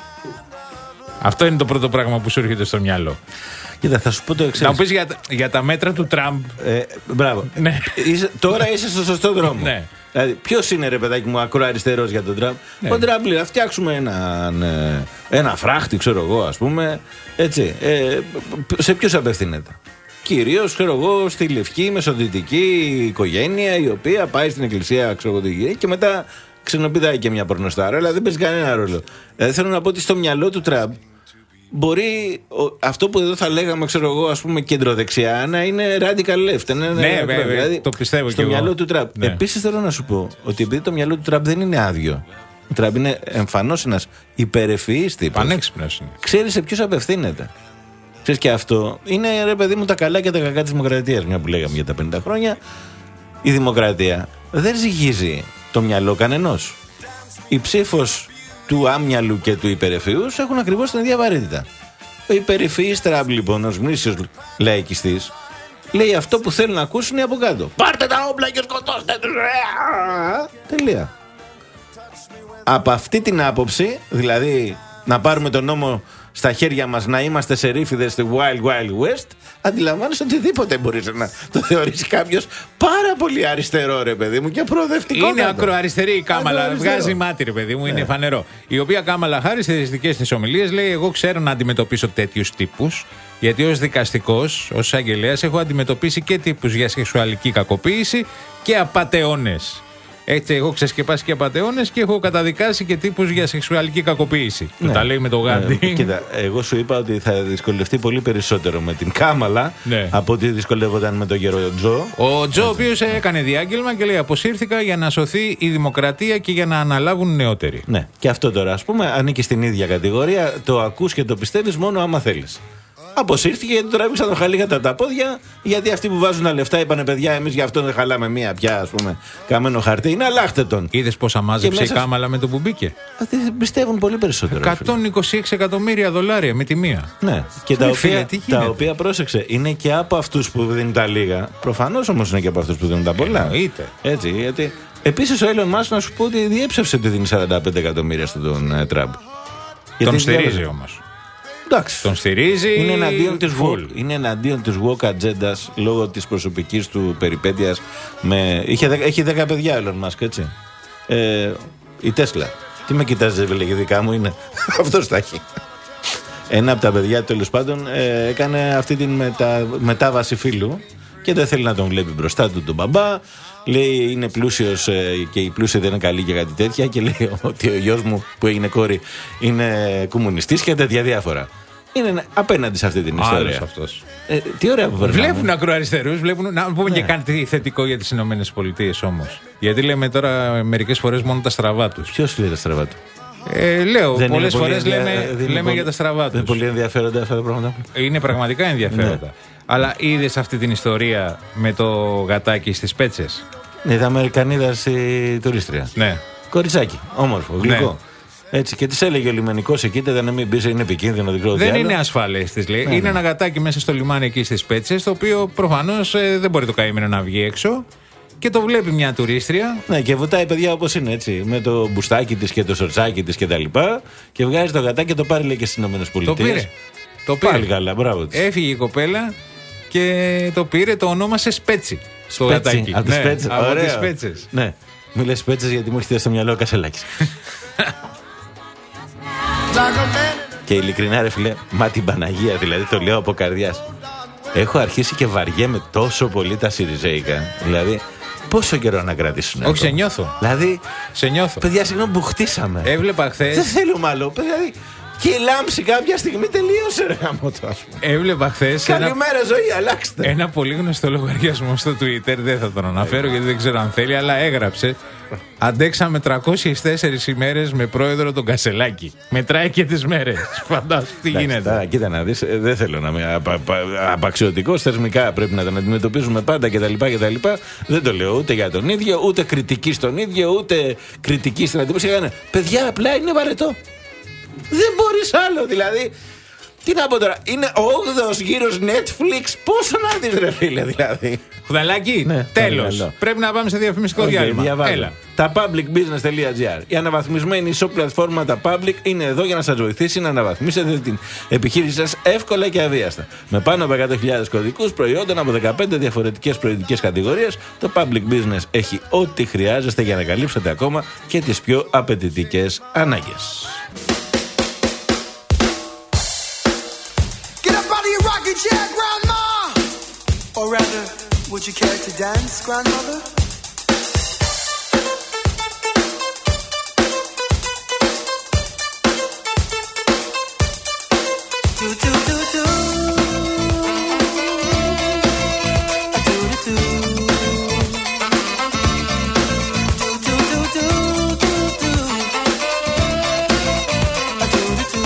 Αυτό είναι το πρώτο πράγμα που σου έρχεται στο μυαλό. Κοίτα, θα σου πω το εξής. Να μου πεις για, για τα μέτρα του Τραμπ. Ε, μπράβο. Ναι. Είσαι, τώρα είσαι στο σωστό δρόμο. Ναι. Δηλαδή, ποιος είναι ρε παιδάκι μου ακροαριστερός για τον Τραμπ? Ναι. Ο Τραμπ λέει να φτιάξουμε ένα, ένα φράχτη, ξέρω εγώ, ας πούμε. Έτσι. Ε, σε ποιους απευθύνεται? Κυρίως, ξέρω εγώ, στη λευκή μεσοδυτική οικογένεια η οποία πάει στην εκκλησία, ξέρω εγώ, και μετά ξενοπηδάει και μια πορνοστάρα, αλλά δεν παίζει κανένα ρόλο. Δηλαδή, θέλω να πω ότι στο μυαλό του Τραμπ μπορεί ο, αυτό που εδώ θα λέγαμε, ξέρω εγώ, ας πούμε κεντροδεξιά, να είναι radical left. Ναι, ναι, βέβαια, δηλαδή, το πιστεύω στο και μυαλό εγώ. του Τραμπ. Ναι. Επίσης θέλω να σου πω ότι επειδή το μυαλό του Τραμπ δεν είναι άδειο, ο Τραμπ είναι εμφανώς ένας υπερευφυής τύπος. Πανέξυπνος είναι. Ξέρει σε ποιους απευθύνεται. Ξέρεις, και αυτό είναι, ρε παιδί μου, τα καλά και τα κακά της δημοκρατίας. Μια που λέγαμε για τα πενήντα χρόνια. Η δημοκρατία δεν ζυγίζει το μυαλό κανενός. Η ψήφος του άμυαλου και του υπερευφυούς έχουν ακριβώς την ίδια βαρύτητα. Ο υπερευφυής Τραμπ, λοιπόν, ως γνήσιος λαϊκιστής, λέει αυτό που θέλουν να ακούσουν από κάτω. Πάρτε τα όπλα και σκοτώστε τους. Τελεία. Από αυτή την άποψη, δηλαδή να πάρουμε τον νόμο στα χέρια μας, να είμαστε σερίφιδες στη Wild Wild West, αντιλαμβάνεσαι οτιδήποτε μπορείς να το θεωρήσει κάποιος πάρα πολύ αριστερό, ρε παιδί μου, και προοδευτικό. Είναι ακροαριστερή η Κάμαλα. Βγάζει μάτι, ρε παιδί μου, είναι ναι. φανερό. Η οποία Κάμαλα Χάρις στις δικές της ομιλίες λέει: εγώ ξέρω να αντιμετωπίσω τέτοιους τύπους, γιατί ως δικαστικός, ως αγγελέας, έχω αντιμετωπίσει και τύπους για σεξουαλική κακοποίηση και απατεώνες. Έτσι, έχω ξεσκεπάσει και απατεώνες και έχω καταδικάσει και τύπους για σεξουαλική κακοποίηση. Ναι. Τα λέει με το Γάντι. Ε, κοίτα, εγώ σου είπα ότι θα δυσκολευτεί πολύ περισσότερο με την Κάμαλα, ναι, από ότι δυσκολεύονταν με τον γερο Τζο. Ο Τζο, ο οποίος έκανε διάγγελμα και λέει: αποσύρθηκα για να σωθεί η δημοκρατία και για να αναλάβουν νεότεροι. Ναι, και αυτό τώρα, ας πούμε, ανήκει στην ίδια κατηγορία. Το ακούς και το πιστεύεις μόνο άμα θέλεις. Αποσύρθηκε γιατί τώρα έβγαλαν το χαλί από τα πόδια. Γιατί αυτοί που βάζουν τα λεφτά είπανε: παιδιά, εμείς γι' αυτό δεν χαλάμε μία πια, ας πούμε, καμένο χαρτί. Είναι αλλάχτε τον. Είδες πόσα μάζεψε μέσα... η Κάμαλα με το που μπήκε? Αυτοί πιστεύουν πολύ περισσότερο. εκατόν είκοσι έξι εκατομμύρια δολάρια με τη μία. Ναι, και τα, φίλε, οποία, τα οποία, πρόσεξε, είναι και από αυτούς που δίνουν τα λίγα. Προφανώς όμως είναι και από αυτούς που δίνουν τα πολλά. Εννοείται. Έτσι, γιατί. Επίσης ο Elon Musk, να σου πω ότι διέψευσε ότι δίνει σαράντα πέντε εκατομμύρια στον uh, Τραμπ. Τον στηρίζει όμως. Εντάξει. Τον στηρίζει. Είναι εναντίον της woke, είναι εναντίον της woke ατζέντας λόγω της προσωπικής του περιπέτειας. Με... Είχε, έχει δέκα παιδιά Elon Musk, έτσι. Ε, η Τέσλα. Τι με κοιτάζεις, λέγε, δικά μου είναι. Αυτός τα έχει. ένα από τα παιδιά τέλος πάντων ε, έκανε αυτή την μετα, μετάβαση φίλου και δεν θέλει να τον βλέπει μπροστά του τον μπαμπά. Λέει είναι πλούσιος ε, και η πλούσια δεν είναι καλή και κάτι τέτοια. Και λέει ότι ο γιος μου που έγινε κόρη είναι κομμουνιστής και τέτοια διάφορα. Είναι απέναντι σε αυτή την ιστορία. Αυτός. Ε, τι ωραία που περνάμε. Βλέπουν ακροαριστερούς, βλέπουν. Να πούμε ναι. και κάτι θετικό για τις Ηνωμένες Πολιτείες όμως. Γιατί λέμε τώρα μερικές φορές μόνο τα στραβά τους. Ποιος λέει τα στραβά του? Ε, λέω, πολλές φορές ενδια... λέμε, λέμε πολύ... για τα στραβά τους. Είναι πολύ ενδιαφέροντα αυτά τα πράγματα. Είναι πραγματικά ενδιαφέροντα. Ναι. Αλλά είδες αυτή την ιστορία με το γατάκι στις Πέτσες? Ναι, τα Αμερικανίδα στη τουρίστρια. Ναι. Κοριτσάκι, όμορφο, γλυκό. Ναι. Έτσι, και τη έλεγε ο λιμενικός εκεί, δεν να μην μπει, είναι επικίνδυνο, δεν ξέρω τι. Δεν είναι ασφαλές, της λέει. Ναι, είναι ναι. ένα γατάκι μέσα στο λιμάνι εκεί στις Πέτσες, το οποίο προφανώς ε, δεν μπορεί το καήμενο να βγει έξω. Και το βλέπει μια τουρίστρια. Ναι, και βουτάει παιδιά όπως είναι έτσι. Με το μπουστάκι της και το σορτσάκι της και τα λοιπά. Και βγάζει το γατάκι και το πάρει λέει και στις Ηνωμένες Πολιτείες. Το πήρε. Το πήρε. Πάλι καλά, μπράβο της. Έφυγε η κοπέλα και το πήρε, το ονόμασε Σπέτσι. Στο γατάκι. Από τις ναι, Σπέτσες. Από τις Σπέτσες. Ναι. Μου λες Σπέτσες γιατί μου έρχεται στο μυαλό ο Κασελάκης. Και ειλικρινά ρε φίλε, μα την Παναγία δηλαδή, το λέω από καρδιάς. Έχω αρχίσει και βαριέμαι τόσο πολύ τα Σιριζέικα. Δηλαδή, πόσο καιρό να κρατήσουν? Όχι, σε νιώθω. Δηλαδή, σε νιώθω. Παιδιά, συγγνώμη που χτίσαμε. Έβλεπα χθες. Δεν θέλουμε άλλο. Δηλαδή, και η λάμψη κάποια στιγμή τελείωσε, ρε γάμο το, ας πούμε. Έβλεπα χθες. Καλημέρα, ένα... ζωή, αλλάξτε. Ένα πολύ γνωστό λογαριασμό στο Twitter, δεν θα τον αναφέρω γιατί δεν ξέρω αν θέλει, αλλά έγραψε. Αντέξαμε τριακόσιες τέσσερις ημέρες με πρόεδρο τον Κασελάκη. Μετράει και τις μέρες. Φαντάσου τι γίνεται. Τά, κοίτα να δεις, δεν θέλω να είμαι απα, απα, απαξιωτικός. Θεσμικά πρέπει να τον αντιμετωπίζουμε πάντα κτλ. Δεν το λέω ούτε για τον ίδιο, ούτε κριτική στον ίδιο, ούτε κριτική στην αντιμετώπιση. Παιδιά, απλά είναι βαρετό. Δεν μπορείς άλλο, δηλαδή. Τι να πω τώρα, είναι ο όγδοος γύρος Netflix. Πόσο να δεις ρε φίλε, δηλαδή. Χουδαλάκι, ναι, τέλος. Πρέπει να πάμε σε διαφημιστικό okay, διάλειμμα. Διαβάζω. Έλα. Τα publicbusiness.gr. Η αναβαθμισμένη e-shop πλατφόρμα τα Public είναι εδώ για να σας βοηθήσει να αναβαθμίσετε την επιχείρησή σας εύκολα και αβίαστα. Με πάνω από εκατό χιλιάδες κωδικούς προϊόντων από δεκαπέντε διαφορετικές προϊόντικές κατηγορίες, το Public Business έχει ό,τι χρειάζεστε για να καλύψετε ακόμα και τις πιο απαιτητικές ανάγκες. Yeah, grandma. Or rather, would you care to dance, grandmother? Do do do do. Do do do. Do do do do do do. Do do do.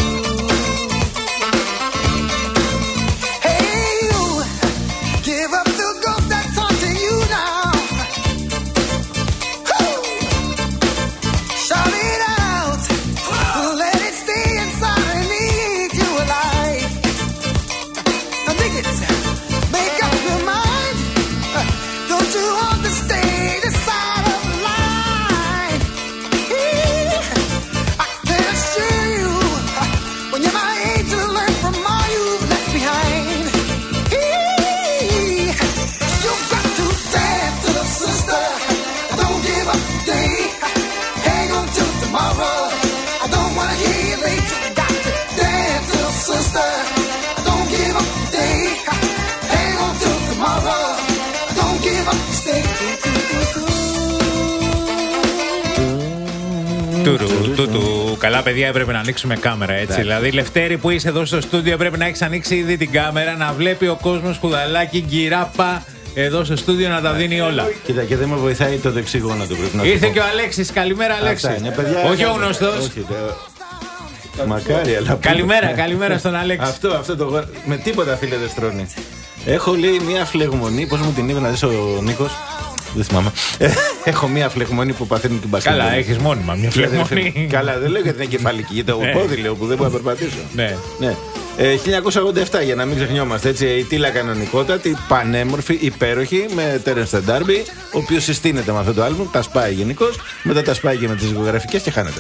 Καλά, παιδιά, έπρεπε να ανοίξουμε κάμερα έτσι. Δηλαδή, Λευτέρη που είσαι εδώ στο στούντιο, πρέπει να έχεις ανοίξει ήδη την κάμερα, να βλέπει ο κόσμος Χουδαλάκι, γκυράπα εδώ στο στούντιο να τα δίνει όλα. Κοίτα, και δεν με βοηθάει το δεξίγωνο του. Πρέπει να ήρθε και ο Αλέξης. Καλημέρα, Αλέξη. Όχι ο γνωστός. Μακάρι, αλλά. Καλημέρα, καλημέρα στον Αλέξη. Αυτό, αυτό το. Με τίποτα, φίλε, δεν στρώνει. Έχω λέει μια φλεγμονή, πώς μου την είπε να δεις ο Νίκος. Δεν θυμάμαι. Έχω μια φλεγμονή που παθαίνει την πασχάλη. Καλά, έχεις μόνιμα μια φλεγμονή. Καλά, δεν λέω για την εγκεφαλική, για το πόδι λέω που δεν μπορώ να περπατήσω. Ναι. Ναι. Ε, χίλια εννιακόσια ογδόντα επτά, για να μην ξεχνιόμαστε, έτσι, η τίλα κανονικότατη, πανέμορφη, υπέροχη, με Terence D'Arby, ο οποίος συστήνεται με αυτό το άλμπουμ, τα σπάει γενικώς, μετά τα σπάει και με τις δικογραφικές και χάνεται.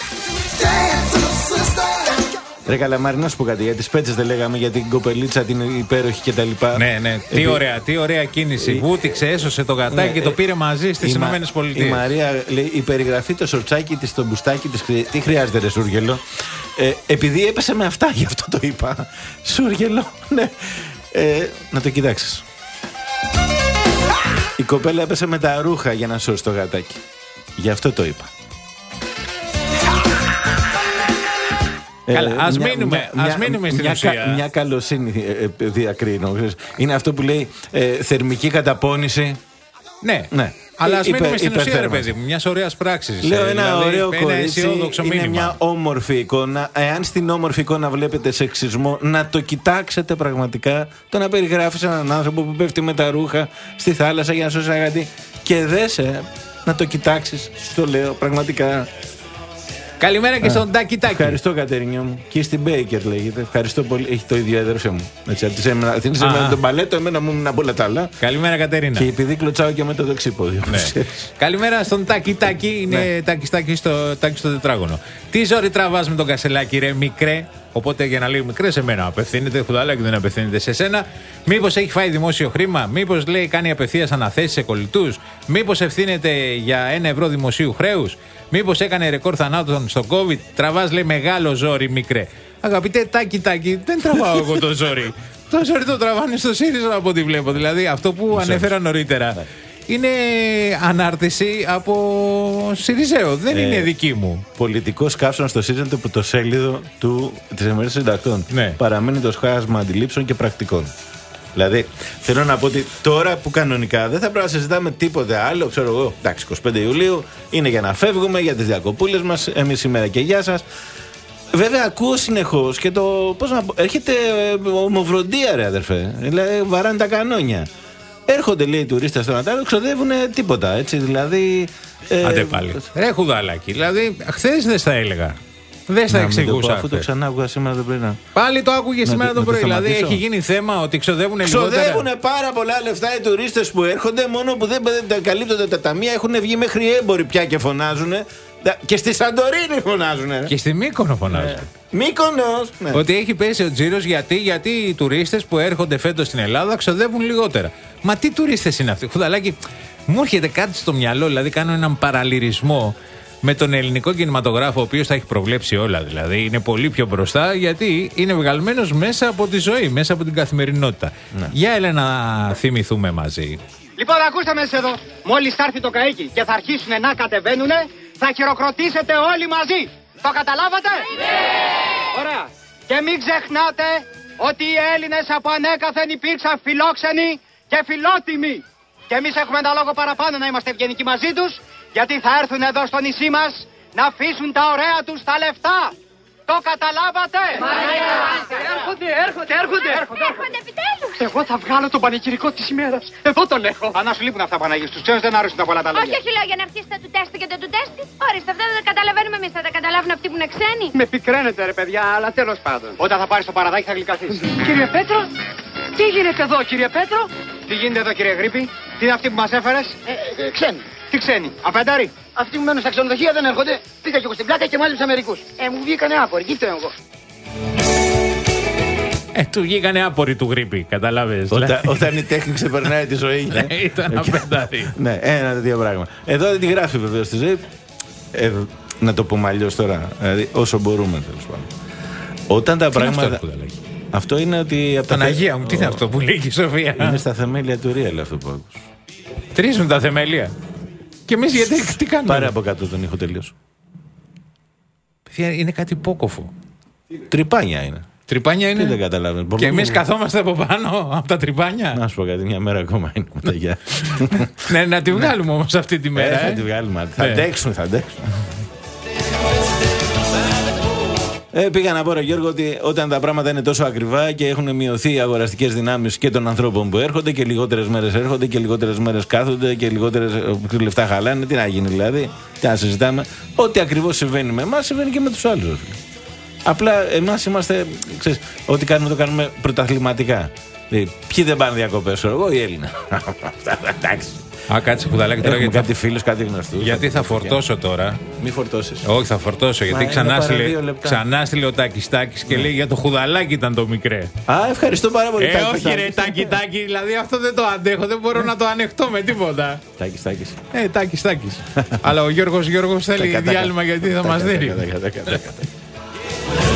Ρε Καλαμάρη, να σου πω κάτι, για τις Πέτσες δεν λέγαμε, για την κοπελίτσα την υπέροχη κτλ. Ναι, ναι, τι Επί... ωραία, τι ωραία κίνηση. Η... Βούτυξε, έσωσε το γατάκι ναι, και το πήρε μαζί στις Ηνωμένες Πολιτείες. Η Μαρία λέει, η περιγραφή, το σορτσάκι της, το μπουστάκι της, τι χρειάζεται ρε Σούργελο. Ε, επειδή έπεσε με αυτά, γι' αυτό το είπα. Σούργελο, ναι. Ε, να το κοιτάξεις. Η κοπέλα έπεσε με τα ρούχα για να σώσει το γατάκι. Γι' αυτό το είπα. Καλά, ε, ας μια, μείνουμε, μια, ας μείνουμε στην μια, ουσία. Μια, μια καλοσύνη ε, διακρίνω. Είναι αυτό που λέει ε, θερμική καταπώνηση. Ναι. ναι. Αλλά ας Υπε, μείνουμε στην ουσία, ρε υπερθέρμανση. παιδί μου, μιας ωραίας πράξης. Λέω ένα δηλαδή, ωραίο ένα κορίτσι, αισιόδοξο είναι μήνυμα. μια όμορφη εικόνα. Εάν στην όμορφη εικόνα βλέπετε σεξισμό, να το κοιτάξετε πραγματικά. Το να περιγράφεις έναν άνθρωπο που πέφτει με τα ρούχα στη θάλασσα για να σώσει ένα γατί. Και δέσε να το κοιτάξεις, στο λέω πραγματικά. Καλημέρα και στον Τάκι Τάκι. Ευχαριστώ, Κατερινιό μου. Και στην Μπέικερ λέγεται. Ευχαριστώ πολύ. Έχει το ίδιο έδερφέ μου. Έτσι, από τις εμένα τον παλέτο, εμένα μου ήμουν από όλα τα άλλα. Καλημέρα, Κατερίνα. Και επειδή κλωτσάω και με το δεξίποδιο. Ναι. Καλημέρα στον Τάκι Τάκι. Είναι ναι. Τάκι Τάκι στο, τάκι στο τετράγωνο. Τι ζόρι τραβάς με τον Κασελάκη, ρε μικρέ. Οπότε για να λέει μικρέ σε μένα απευθύνεται, Χουδαλάκη δεν απευθύνεται σε σένα. Μήπως έχει φάει δημόσιο χρήμα, μήπως λέει κάνει απευθείας αναθέσεις σε κολλητούς, μήπως ευθύνεται για ένα ευρώ δημοσίου χρέους, μήπως έκανε ρεκόρ θανάτων στο COVID. Τραβάς, λέει, μεγάλο ζόρι, μικρέ. Αγαπητέ Τάκι Τάκι, δεν τραβάω εγώ το ζόρι. Το ζόρι το τραβάνε στο ΣΥΡΙΖΑ από ό,τι βλέπω. Δηλαδή αυτό που ανέφερα νωρίτερα. Είναι ανάρτηση από ΣΥΡΙΖΑΕΟ, δεν ε, είναι δική μου. Πολιτικό καύσωνα στο ΣΥΡΙΖΑ το πρωτοσέλιδο της Εφημερίδας Συντακτών. Ναι. Παραμένει το σχάσμα αντιλήψεων και πρακτικών. Δηλαδή, θέλω να πω ότι τώρα που κανονικά δεν θα πρέπει να συζητάμε τίποτε άλλο, ξέρω εγώ. Εντάξει, εικοστή πέμπτη Ιουλίου είναι για να φεύγουμε για τις διακοπούλες μας. Εμείς σήμερα και γεια σας. Βέβαια, ακούω συνεχώς και το. Πώς να πω, έρχεται ομοβροντία, ρε αδερφέ. Δηλαδή, βαράνε τα κανόνια. Έρχονται, λέει, οι τουρίστες στο Νατάλο, ξοδεύουν τίποτα, έτσι, δηλαδή. Ε, Άντε πάλι. Ρε Χουδαλάκη, δηλαδή, χθες δεν στα έλεγα. Δεν στα εξηγούσα. Αφού το ξανά άκουγα σήμερα το πρωί. Πάλι το άκουγε σήμερα το πρωί. Δηλαδή, έχει γίνει θέμα ότι ξοδεύουν λιγότερα. Ξοδεύουν πάρα πολλά λεφτά οι τουρίστες που έρχονται, μόνο που δεν καλύπτονται τα ταμεία. Έχουν βγει μέχρι έμποροι πια και φωνάζουν. Και στη Σαντορίνη φωνάζουν. Και στη Μύκονο φωνάζουν. Ε, Μύκονος. Ναι. Ότι έχει πέσει ο τζίρος γιατί, γιατί οι τουρίστες που έρχονται φέτος στην Ελλάδα ξοδεύουν λιγότερα. Μα τι τουρίστες είναι αυτοί? Χουδαλάκη, μου έρχεται κάτι στο μυαλό, δηλαδή κάνω έναν παραλληλισμό με τον ελληνικό κινηματογράφο, ο οποίος τα έχει προβλέψει όλα. Δηλαδή είναι πολύ πιο μπροστά, γιατί είναι βγαλμένος μέσα από τη ζωή, μέσα από την καθημερινότητα. Ναι. Για έλα να θυμηθούμε μαζί. Λοιπόν, ακούστε με εδώ. Μόλις θα έρθει το καίκι και θα αρχίσουν να κατεβαίνουνε, θα χειροκροτήσετε όλοι μαζί. Το καταλάβατε? Ναι! Ωραία. Και μην ξεχνάτε ότι οι Έλληνες από ανέκαθεν υπήρξαν φιλόξενοι και φιλότιμοι. Και εμείς έχουμε ένα λόγο παραπάνω να είμαστε ευγενικοί μαζί τους, γιατί θα έρθουν εδώ στο νησί μας να αφήσουν τα ωραία τους τα λεφτά. Το καταλάβατε? Μάλιστα. Έρχονται, έρχονται, έρχονται. Έρχονται, έρχονται επιτέλους. Εγώ θα βγάλω τον πανηγυρικό της ημέρας. Εδώ τον έχω. Αν σου λείπουν αυτά, Παναγί, στους ξένους δεν αρέσουν τα πολλά τα λόγια. Όχι, όχι, λέω για να αρχίσετε του τέστη και το του τέστη. Ορίστε, αυτά δεν τα καταλαβαίνουμε εμείς. Θα τα καταλάβουν αυτοί που είναι ξένοι. Με πικραίνετε, ρε παιδιά, αλλά τέλος πάντων. Όταν θα πάρεις το παραδάκι θα γλυκαθείς. Κύριε Πέτρο, τι γίνεται εδώ, κύριε Πέτρο? Τι γίνεται εδώ, κύριε Γρήπη? Τι είναι αυτή που μας έφερες? Ε, ε, ξένοι. Τι ξένοι? Απένταροι. Αυτοί που μένουν στα ξενοδοχεία δεν έρχονται. Πήγα και εγώ στην πλάκα και μάλιστα μερικούς. Ε, μου βγήκανε άποροι. Κοίτα εγώ. Ε, του βγήκανε άποροι του Γρήπη, καταλάβες. Όταν, όταν η τέχνη ξεπερνάει τη ζωή. Ναι, ήταν απένταροι. Ναι, ένα τέτοιο πράγμα. Εδώ δεν τη γράφει βεβαίως τη ζωή. Ε, να το πούμε αλλιώς τώρα. Δηλαδή, όσο μπορούμε, τέλος πάντων. Όταν τα τι πράγματα. Αυτό, αυτό είναι ότι. Από Παναγία τα... μου, τι είναι αυτό που λέει η Σοφία? Είναι στα θεμέλια του Ρίελ αυτό που άκουσα. Τρίζουν τα θεμέλια. Και εμείς γιατί τι κάνουμε? Πάρε από κάτω τον ήχο τελείως. Παιδιά, είναι κάτι υπόκοφο. Τρυπάνια είναι. Τρυπάνια είναι. Τι δεν καταλάβαινε. Και εμείς καθόμαστε από πάνω από τα τρυπάνια. Να σου πω κάτι, μια μέρα ακόμα είναι με τα γεια. Ναι, να τη βγάλουμε όμως αυτή τη μέρα. Ε, θα τη βγάλουμε. Θα αντέξουν, θα αντέξουν. Ε, πήγα να πω, ρε Γιώργο, ότι όταν τα πράγματα είναι τόσο ακριβά και έχουν μειωθεί οι αγοραστικές δυνάμεις και των ανθρώπων που έρχονται και λιγότερες μέρες έρχονται και λιγότερες μέρες κάθονται και λιγότερες λεφτά χαλάνε, τι να γίνει δηλαδή, τι να συζητάμε. Ό,τι ακριβώς συμβαίνει με εμάς συμβαίνει και με τους άλλους. Απλά εμάς είμαστε, ξέρεις, ό,τι κάνουμε το κάνουμε πρωταθληματικά. Δηλαδή, ποιοι δεν πάνε διακοπές, εγώ οι Έλληνες. Εντάξει. Α, κάτσε Χουδαλάκη τώρα. Έχουμε γιατί φίλους, κάτι γνωστούς. Γιατί θα φορτώσω τώρα. Μη φορτώσεις. Όχι, θα φορτώσω. Γιατί ξανά στείλε ο Τάκης Τάκης και λέει για το Χουδαλάκη ήταν το μικρέ. Α, ευχαριστώ πάρα πολύ. Ε, όχι ρε Τάκη Τάκη, δηλαδή αυτό δεν το αντέχω, δεν μπορώ να το ανεχτώ με τίποτα. Τάκης Τάκης. Ε, Τάκης Τάκης. Αλλά ο Γιώργος Γιώργος θέλει διάλειμμα γιατί θα μας δίνει.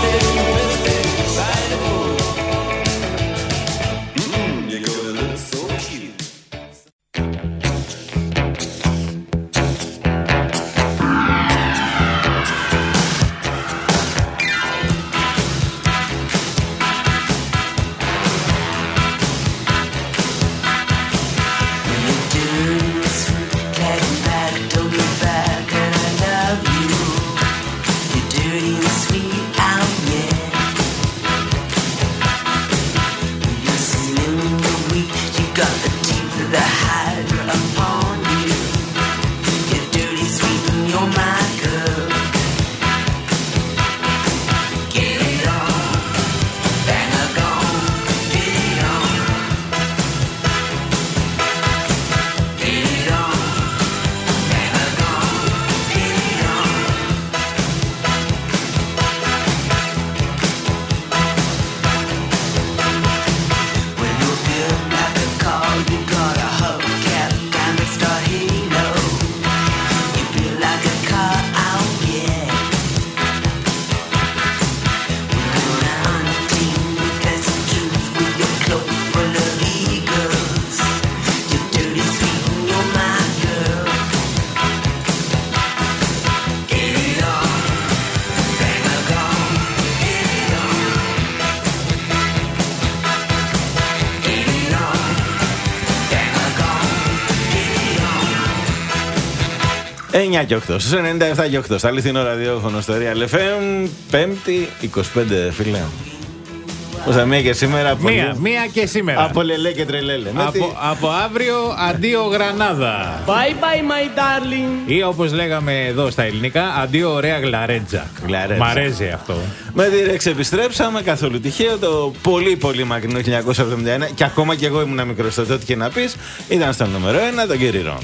εννιά και οκτώ, στους ενενήντα επτά και οκτώ, στα αληθινό ραδιόφωνο στο Real εφ εμ, Πέμπτη, είκοσι πέντε φίλε. Όσα μία και σήμερα. Από μία, μία και σήμερα. Από λελέ και τρελέλε. Από, από αύριο, αντίο Γρανάδα. Bye bye my darling. Ή όπως λέγαμε εδώ στα ελληνικά, αντίο ωραία γλαρέτζα. Μ' αρέσει αυτό. Με τη Ρεξ επιστρέψαμε, καθόλου τυχαίο, το πολύ πολύ μακρινό χίλια εννιακόσια εβδομήντα ένα. Και ακόμα και εγώ ήμουν μικρός τότε, ό,τι και να πεις, ήταν στο νούμερο ένα, τον Κυρυρό.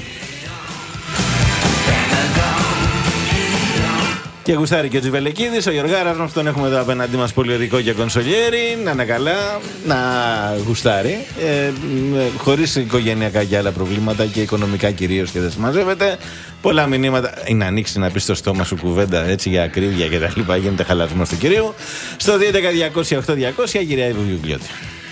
Και γουστάρει και ο Τζιβελεκίδης, ο Γιωργάρας μας, τον έχουμε εδώ απέναντί μας, πολιορικό και κονσολιέρι. Να είναι καλά, να γουστάρει. Ε, χωρίς οικογενειακά και άλλα προβλήματα και οικονομικά κυρίως και δεν συμμαζεύεται. Πολλά μηνύματα. Είναι να ανοίξει να πει στο στόμα σου κουβέντα έτσι για ακρίβεια και τα λοιπά. Γίνεται χαλασμός του κυρίου. Στο δύο έντεκα διακόσια οκτώ διακόσια, κυρία Ιβουλιούκλιώτη.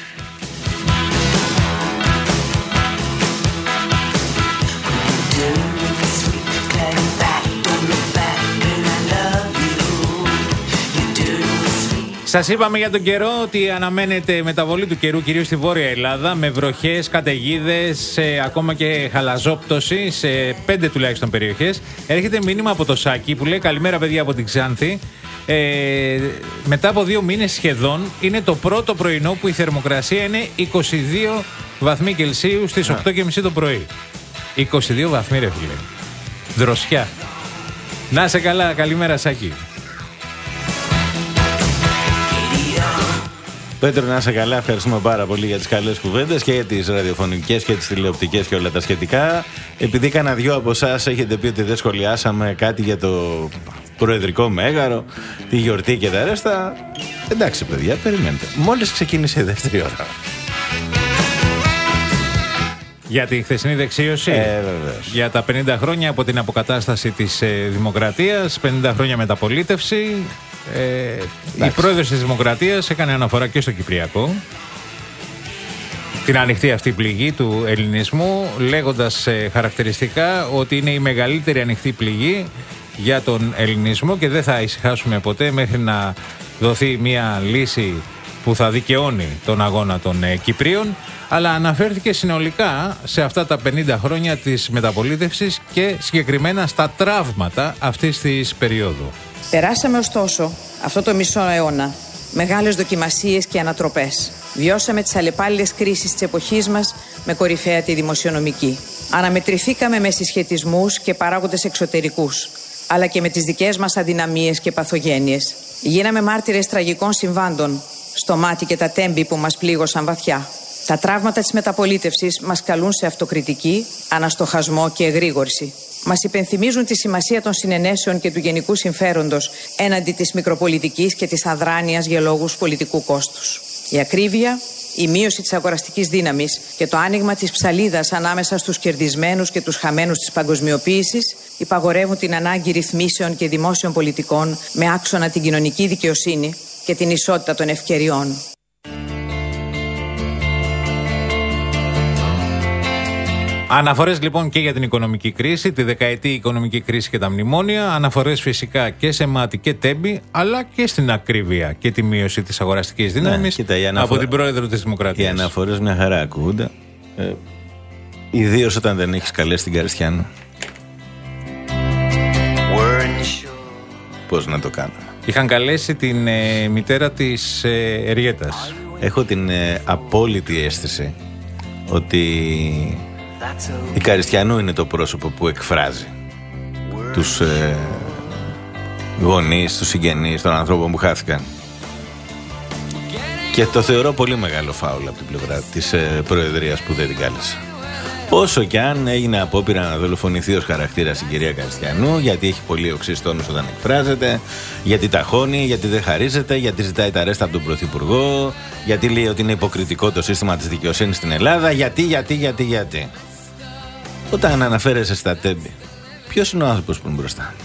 Σας είπαμε για τον καιρό ότι αναμένεται μεταβολή του καιρού κυρίως στη Βόρεια Ελλάδα με βροχές, καταιγίδες, ακόμα και χαλαζόπτωση σε πέντε τουλάχιστον περιοχές. Έρχεται μήνυμα από το Σάκη που λέει καλημέρα παιδιά από την Ξάνθη. Ε, μετά από δύο μήνες σχεδόν είναι το πρώτο πρωινό που η θερμοκρασία είναι είκοσι δύο βαθμοί Κελσίου στις οκτώ και μισή το πρωί. είκοσι δύο βαθμοί ρε φίλε. Δροσιά. Να σε καλά, καλημέρα Σάκη. Πέτρο, να είσαι καλά. Ευχαριστούμε πάρα πολύ για τις καλές κουβέντες και για τις ραδιοφωνικές και τις τηλεοπτικές και όλα τα σχετικά. Επειδή κανένα δυο από εσάς έχετε πει ότι δεν σχολιάσαμε κάτι για το προεδρικό μέγαρο, τη γιορτή και τα ρέστα. Εντάξει, παιδιά, περιμένετε. Μόλις ξεκίνησε η δεύτερη ώρα. Για τη χθεσινή δεξίωση, ε, για τα πενήντα χρόνια από την αποκατάσταση της ε, δημοκρατίας, πενήντα χρόνια μεταπολίτευση. Ε, η πρόεδρος της Δημοκρατίας έκανε αναφορά και στο Κυπριακό, την ανοιχτή αυτή πληγή του ελληνισμού, λέγοντας ε, χαρακτηριστικά ότι είναι η μεγαλύτερη ανοιχτή πληγή για τον ελληνισμό και δεν θα ησυχάσουμε ποτέ μέχρι να δοθεί μια λύση που θα δικαιώνει τον αγώνα των ε, Κυπρίων. Αλλά αναφέρθηκε συνολικά σε αυτά τα πενήντα χρόνια της μεταπολίτευσης και συγκεκριμένα στα τραύματα αυτής της περίοδου. Περάσαμε ωστόσο αυτό το μισό αιώνα μεγάλες δοκιμασίες και ανατροπές. Βιώσαμε τις αλλεπάλληλες κρίσεις της εποχής μας με κορυφαία τη δημοσιονομική. Αναμετρηθήκαμε με συσχετισμούς και παράγοντες εξωτερικούς, αλλά και με τις δικές μας αδυναμίες και παθογένειες. Γίναμε μάρτυρες τραγικών συμβάντων, στο μάτι και τα τέμπη που μας πλήγωσαν βαθιά. Τα τραύματα της μεταπολίτευσης μας καλούν σε αυτοκριτική, αναστοχασμό και εγρήγορση. Μας υπενθυμίζουν τη σημασία των συνενέσεων και του γενικού συμφέροντος έναντι της μικροπολιτικής και της αδράνειας για λόγους πολιτικού κόστους. Η ακρίβεια, η μείωση της αγοραστικής δύναμης και το άνοιγμα της ψαλίδας ανάμεσα στους κερδισμένους και τους χαμένους της παγκοσμιοποίησης υπαγορεύουν την ανάγκη ρυθμίσεων και δημόσιων πολιτικών με άξονα την κοινωνική δικαιοσύνη και την ισότητα των ευκαιριών. Αναφορές λοιπόν και για την οικονομική κρίση, τη δεκαετή οικονομική κρίση και τα μνημόνια. Αναφορές φυσικά και σε μάτι και τέμπη, αλλά και στην ακρίβεια και τη μείωση της αγοραστικής δύναμης, ναι, αναφορά... από την πρόεδρο της Δημοκρατίας. Οι αναφορές μια χαρά ακούγονται. Ε, ιδίως όταν δεν έχεις καλέσει την Καριστιανού. Πώς να το κάνουμε. Είχαν καλέσει την ε, μητέρα της ε, Εριέτας. Έχω την ε, απόλυτη αίσθηση ότι η Καριστιανού είναι το πρόσωπο που εκφράζει τους ε, γονείς, τους συγγενείς των ανθρώπων που χάθηκαν. Και το θεωρώ πολύ μεγάλο φάουλ από την πλευρά της ε, Προεδρίας που δεν την κάλεσε. Όσο και αν έγινε απόπειρα να δολοφονηθεί ως χαρακτήρας η κυρία Καριστιανού, γιατί έχει πολύ οξύς τόνους όταν εκφράζεται, γιατί ταχώνει, γιατί δεν χαρίζεται, γιατί ζητάει τα ρέστα από τον Πρωθυπουργό, γιατί λέει ότι είναι υποκριτικό το σύστημα της δικαιοσύνης στην Ελλάδα, γιατί, γιατί, γιατί, γιατί. Όταν αναφέρεσαι στα τέμπη, ποιος είναι ο άνθρωπος που είναι μπροστά?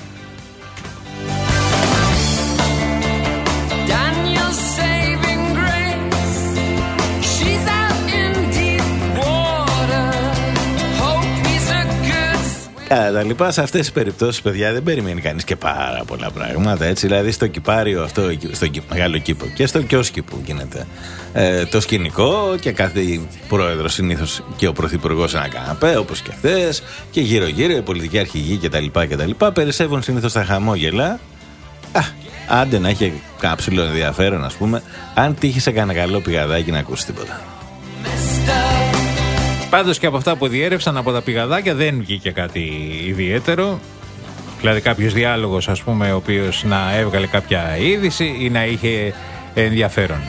Κατά τα λοιπά, σε αυτές τις περιπτώσεις, παιδιά, δεν περιμένει κανείς και πάρα πολλά πράγματα. Έτσι, δηλαδή, στο κυπάριο αυτό, στο μεγάλο κήπο και στο κιόσκι που γίνεται ε, το σκηνικό και κάθε πρόεδρος συνήθως και ο πρωθυπουργός ένα καναπέ, όπως και χθες, και γύρω-γύρω οι πολιτικοί αρχηγοί κτλ. κτλ. Περισσεύουν συνήθως τα χαμόγελα. Α, άντε να έχει κάνα ψηλό ενδιαφέρον, ας πούμε, αν τύχει σε κανένα καλό πηγαδάκι να ακούσει τίποτα. Πάντως και από αυτά που διέρευσαν από τα πηγαδάκια δεν βγήκε κάτι ιδιαίτερο. Δηλαδή κάποιος διάλογος, ας πούμε, ο οποίος να έβγαλε κάποια είδηση ή να είχε ενδιαφέρον.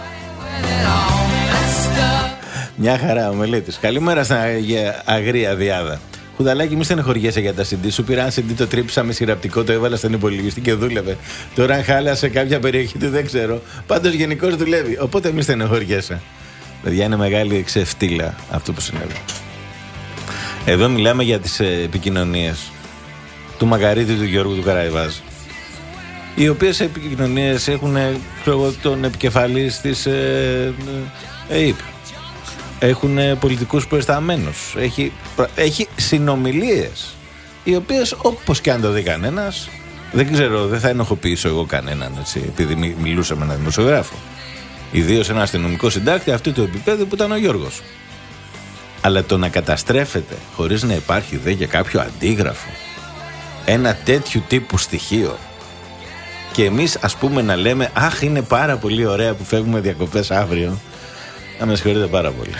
Μια χαρά ο Μελέτης. Καλημέρα στην αγρία διάδα. Κουδαλάκι, μη στενοχωριέσαι για τα σι ντι σου. Πήρα ένα σι ντι, το τρύπησα με σειραπτικό, το έβαλα στον υπολογιστή και δούλευε. Τώρα αν χάλασε κάποια περιοχή του δεν ξέρω. Πάντως γενικώς δουλεύει. Οπότε μη στενοχωριέσαι. Παιδιά, είναι μεγάλη ξεφτύλα αυτό που συνέβη. Εδώ μιλάμε για τις ε, επικοινωνίες του Μαγκαρίτη του Γιώργου του Καραϊβάζ, οι οποίες επικοινωνίες έχουν ε, τον επικεφαλής της ε, ε, ΕΕΠ. Έχουν ε, πολιτικούς προϊσταμένους. Έχει, έχει συνομιλίες, οι οποίες όπως και αν το δει κανένας, δεν ξέρω, δεν θα ενοχοποιήσω εγώ κανέναν, έτσι, επειδή μιλούσα με έναν δημοσιογράφο. Ιδίως ένα αστυνομικό συντάκτη αυτού του επίπεδου που ήταν ο Γιώργος. Αλλά το να καταστρέφεται χωρίς να υπάρχει δε και κάποιο αντίγραφο, ένα τέτοιου τύπου στοιχείο, και εμείς ας πούμε να λέμε αχ, είναι πάρα πολύ ωραία που φεύγουμε διακοπές αύριο, να με συγχωρείτε πάρα πολύ.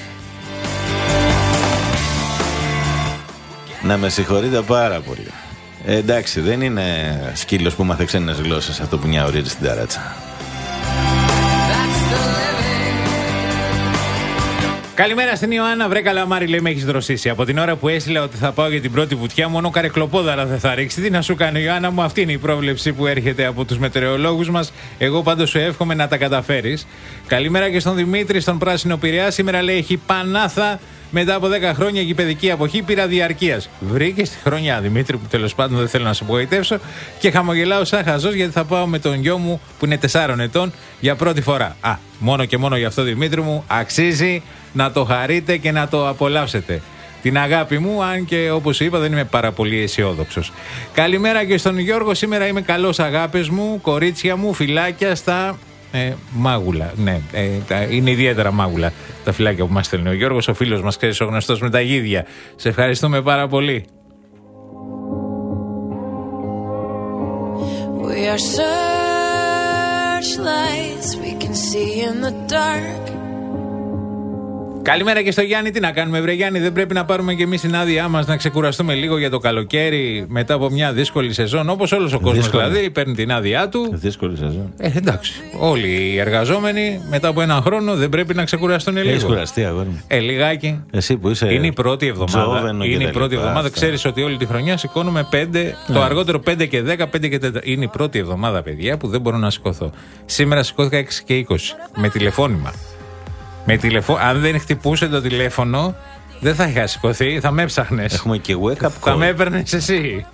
Να με συγχωρείτε πάρα πολύ. Ε, εντάξει, δεν είναι σκύλος που μάθε ξένες γλώσσες αυτό που μια ορίζει στην ταράτσα. Καλημέρα στην Ιωάννα. Βρε καλαμάρι, λέει, με έχεις δροσίσει. Από την ώρα που έστειλα ότι θα πάω για την πρώτη βουτιά, μόνο καρεκλοπόδαρα δεν θα ρίξει. Τι να σου κάνω, Ιωάννα μου, αυτή είναι η πρόβλεψη που έρχεται από τους μετεωρολόγους μας. Εγώ πάντως σου εύχομαι να τα καταφέρεις. Καλημέρα και στον Δημήτρη, στον Πράσινο Πειραιά. Σήμερα, λέει, έχει Πανάθα. Μετά από δέκα χρόνια γηπαιδική αποχή πήρα διαρκείας. Βρήκε τη χρονιά, Δημήτρη, που τέλος πάντων δεν θέλω να σε απογοητεύσω. Και χαμογελάω σαν χαζός γιατί θα πάω με τον γιο μου που είναι τεσσάρων ετών για πρώτη φορά. Α, μόνο και μόνο γι' αυτό, Δημήτρη μου, αξίζει να το χαρείτε και να το απολαύσετε. Την αγάπη μου, αν και όπως είπα δεν είμαι πάρα πολύ αισιόδοξος. Καλημέρα και στον Γιώργο. Σήμερα είμαι καλός, αγάπες μου, κορίτσια μου, φυλάκια στα. Ε, μάγουλα, ναι, ε, τα, είναι ιδιαίτερα μάγουλα τα φυλάκια που μας στέλνει ο Γιώργος, ο φίλος μας, ξέρεις, ο γνωστός με τα γίδια. Σε ευχαριστούμε πάρα πολύ. We are searchlights we can see in the dark. Καλημέρα και στο Γιάννη. Τι να κάνουμε, βρε Γιάννη, δεν πρέπει να πάρουμε και εμείς την άδειά μας να ξεκουραστούμε λίγο για το καλοκαίρι μετά από μια δύσκολη σεζόν? Όπως όλος ο κόσμος δηλαδή παίρνει την άδειά του. Δύσκολη σεζόν. Ε, εντάξει. Όλοι οι εργαζόμενοι μετά από έναν χρόνο δεν πρέπει να ξεκουραστούν λίγο? Έχεις κουραστεί, αγόρι μου? Ε, λιγάκι. Εσύ που είσαι. Είναι η πρώτη εβδομάδα. Είναι η πρώτη εβδομάδα. Ξέρεις ότι όλη τη χρονιά σηκώνουμε πέντε, ναι. Το αργότερο πέντε και δέκα, πέντε και τέσσερα. Είναι η πρώτη εβδομάδα, παιδιά, που δεν μπορώ να σηκωθώ. Σήμερα σηκώθηκα έξι και είκοσι με τηλεφώνημα. Με τηλεφο... Αν δεν χτυπούσε το τηλέφωνο, δεν θα είχα σηκωθεί, θα με έψαχνες. Έχουμε και wake up call. Θα με έπαιρνες εσύ.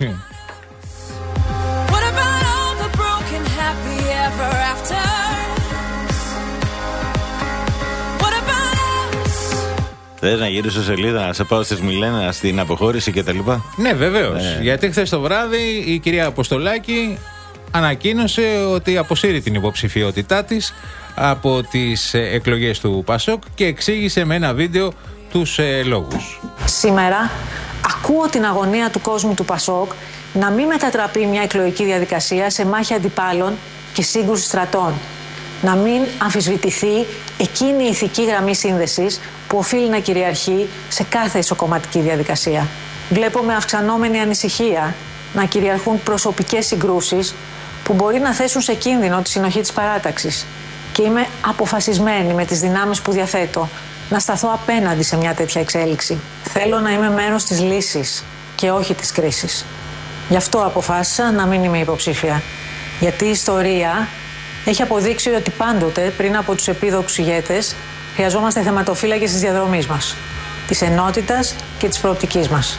Θες να γυρίσω σελίδα, να σε πάω στις Μιλένα, στην αποχώρηση κτλ? Ναι, βεβαίως. Ε. Γιατί χθες το βράδυ η κυρία Αποστολάκη ανακοίνωσε ότι αποσύρει την υποψηφιότητά της από τις εκλογές του Πασόκ και εξήγησε με ένα βίντεο τους ε, λόγους. Σήμερα ακούω την αγωνία του κόσμου του Πασόκ να μην μετατραπεί μια εκλογική διαδικασία σε μάχη αντιπάλων και σύγκρουση στρατών. Να μην αμφισβητηθεί εκείνη η ηθική γραμμή σύνδεσης που οφείλει να κυριαρχεί σε κάθε ισοκομματική διαδικασία. Βλέπω με αυξανόμενη ανησυχία να κυριαρχούν προσωπικές συγκρούσεις που μπορεί να θέσουν σε κίνδυνο τη συνοχή της παράταξης. Και είμαι αποφασισμένη με τις δυνάμεις που διαθέτω να σταθώ απέναντι σε μια τέτοια εξέλιξη. Θέλω να είμαι μέρος της λύσης και όχι της κρίσης. Γι' αυτό αποφάσισα να μην είμαι υποψήφια. Γιατί η ιστορία έχει αποδείξει ότι πάντοτε πριν από τους επίδοξους ηγέτες χρειαζόμαστε θεματοφύλακες της διαδρομής μας, της ενότητας και της προοπτικής μας.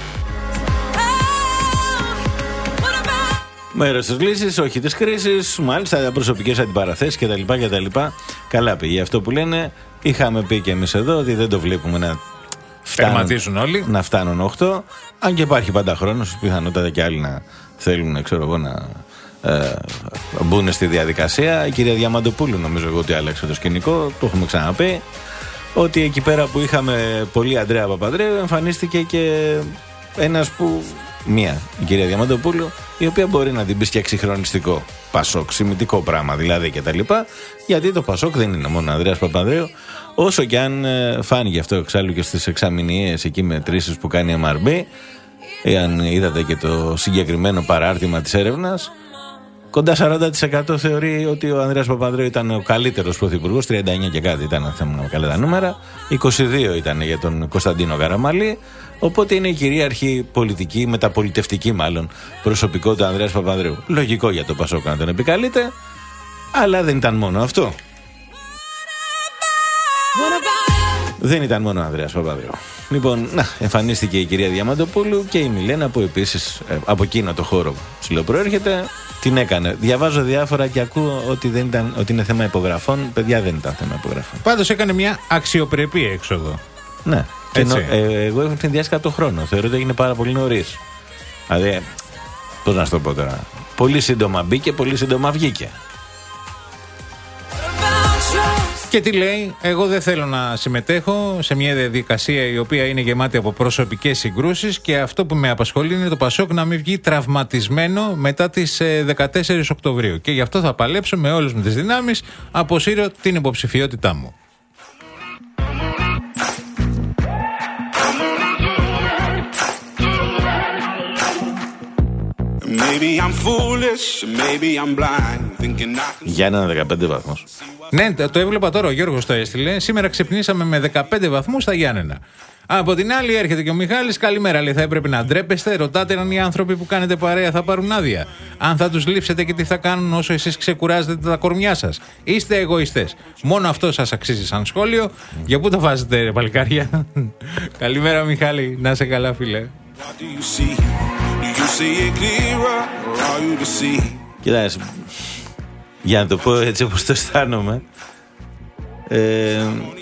Μέρος της λύσης, όχι της κρίσης, μάλιστα προσωπικές αντιπαραθέσεις κτλ. κτλ. Καλά πήγε αυτό που λένε. Είχαμε πει και εμείς εδώ ότι δεν το βλέπουμε να τερματίζουν όλοι. Να φτάνουν οκτώ. Αν και υπάρχει πάντα χρόνος, πιθανότατα και άλλοι να θέλουν, ξέρω εγώ, να ε, μπουν στη διαδικασία. Η κυρία Διαμαντοπούλου, νομίζω εγώ ότι άλλαξε το σκηνικό, το έχουμε ξαναπεί. Ότι εκεί πέρα που είχαμε πολύ Ανδρέα Παπανδρέου, εμφανίστηκε και ένας που. Μία, η κυρία Διαμαντοπούλου, η οποία μπορεί να την πει και εξυγχρονιστικό Πασόκ, σημητικό πράγμα δηλαδή κτλ. Γιατί το Πασόκ δεν είναι μόνο Ανδρέας Παπανδρέου, όσο και αν ε, φάνηκε αυτό εξάλλου και στις εξαμηνιαίες εκεί μετρήσεις που κάνει η εμ αρ μπι. Εάν είδατε και το συγκεκριμένο παράρτημα της έρευνας, κοντά σαράντα τοις εκατό θεωρεί ότι ο Ανδρέας Παπανδρέου ήταν ο καλύτερος πρωθυπουργός, τριάντα εννιά και κάτι ήταν, αν θυμάμαι καλά τα νούμερα, είκοσι δύο ήταν για τον Κωνσταντίνο Καραμανλή. Οπότε είναι η κυρίαρχη πολιτική, μεταπολιτευτική μάλλον, προσωπικότητα Ανδρέας Παπανδρέου. Λογικό για το Πασόκ να τον επικαλείται, αλλά δεν ήταν μόνο αυτό. Δεν ήταν μόνο ο Ανδρέας Παπανδρέου. Λοιπόν, να, εμφανίστηκε η κυρία Διαμαντοπούλου και η Μιλένα που επίσης ε, από εκείνο το χώρο ψιλοπροέρχεται. Την έκανε. Διαβάζω διάφορα και ακούω ότι, δεν ήταν, ότι είναι θέμα υπογραφών. Παιδιά, δεν ήταν θέμα υπογραφών. Πάντως έκανε μια αξιοπρεπή έξοδο. Ναι. Και νο, ε, εγώ έχω συνδυάσει κάτω χρόνο. Θεωρώ ότι έγινε πάρα πολύ νωρίς. Δηλαδή, πώς να σου το πω τώρα. Πολύ σύντομα μπήκε, πολύ σύντομα βγήκε. Και τι λέει, εγώ δεν θέλω να συμμετέχω σε μια διαδικασία η οποία είναι γεμάτη από προσωπικές συγκρούσεις και αυτό που με απασχολεί είναι το Πασόκ να μην βγει τραυματισμένο μετά τις δεκατέσσερις Οκτωβρίου. Και γι' αυτό θα παλέψω με όλες μου τις δυνάμεις, αποσύρω την υποψηφιότητά μου. Για έναν δεκαπέντε βαθμούς. Ναι, το έβλεπα τώρα, ο Γιώργος το έστειλε. Σήμερα ξυπνήσαμε με δεκαπέντε βαθμούς στα Γιάννενα. Από την άλλη έρχεται και ο Μιχάλης. Καλημέρα, λέει, θα έπρεπε να ντρέπεστε. Ρωτάτε αν οι άνθρωποι που κάνετε παρέα θα πάρουν άδεια. Αν θα τους λείψετε και τι θα κάνουν όσο εσείς ξεκουράζετε τα κορμιά σας. Είστε εγωιστές. Μόνο αυτό σας αξίζει σαν σχόλιο. Για πού το βάζετε, ρε παλικάρια? Καλημέρα, Μιχάλη. Να είσαι καλά, φίλε. Κοιτάξτε, για να το πω έτσι όπως το αισθάνομαι, ε,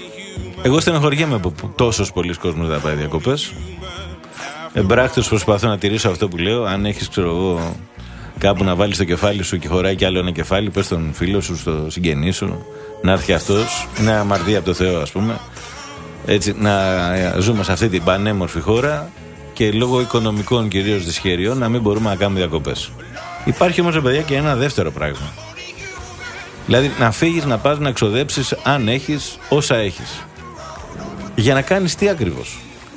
εγώ στενοχωριέμαι που τόσος πολλοί κόσμος θα πάει διακοπές. Εμπράκτος προσπαθώ να τηρήσω αυτό που λέω. Αν έχεις, ξέρω εγώ, κάπου να βάλεις το κεφάλι σου και χωράει κι άλλο ένα κεφάλι, πες τον φίλο σου, στο συγγενή σου, να έρθει αυτός. Είναι αμαρτία από το Θεό, ας πούμε. Έτσι, να ζούμε σε αυτή την πανέμορφη χώρα και λόγω οικονομικών κυρίως δυσχεριών να μην μπορούμε να κάνουμε διακοπές. Υπάρχει όμως, παιδιά, και ένα δεύτερο πράγμα. Δηλαδή να φύγεις, να πας να ξοδέψεις, αν έχεις, όσα έχεις. Για να κάνεις τι ακριβώς?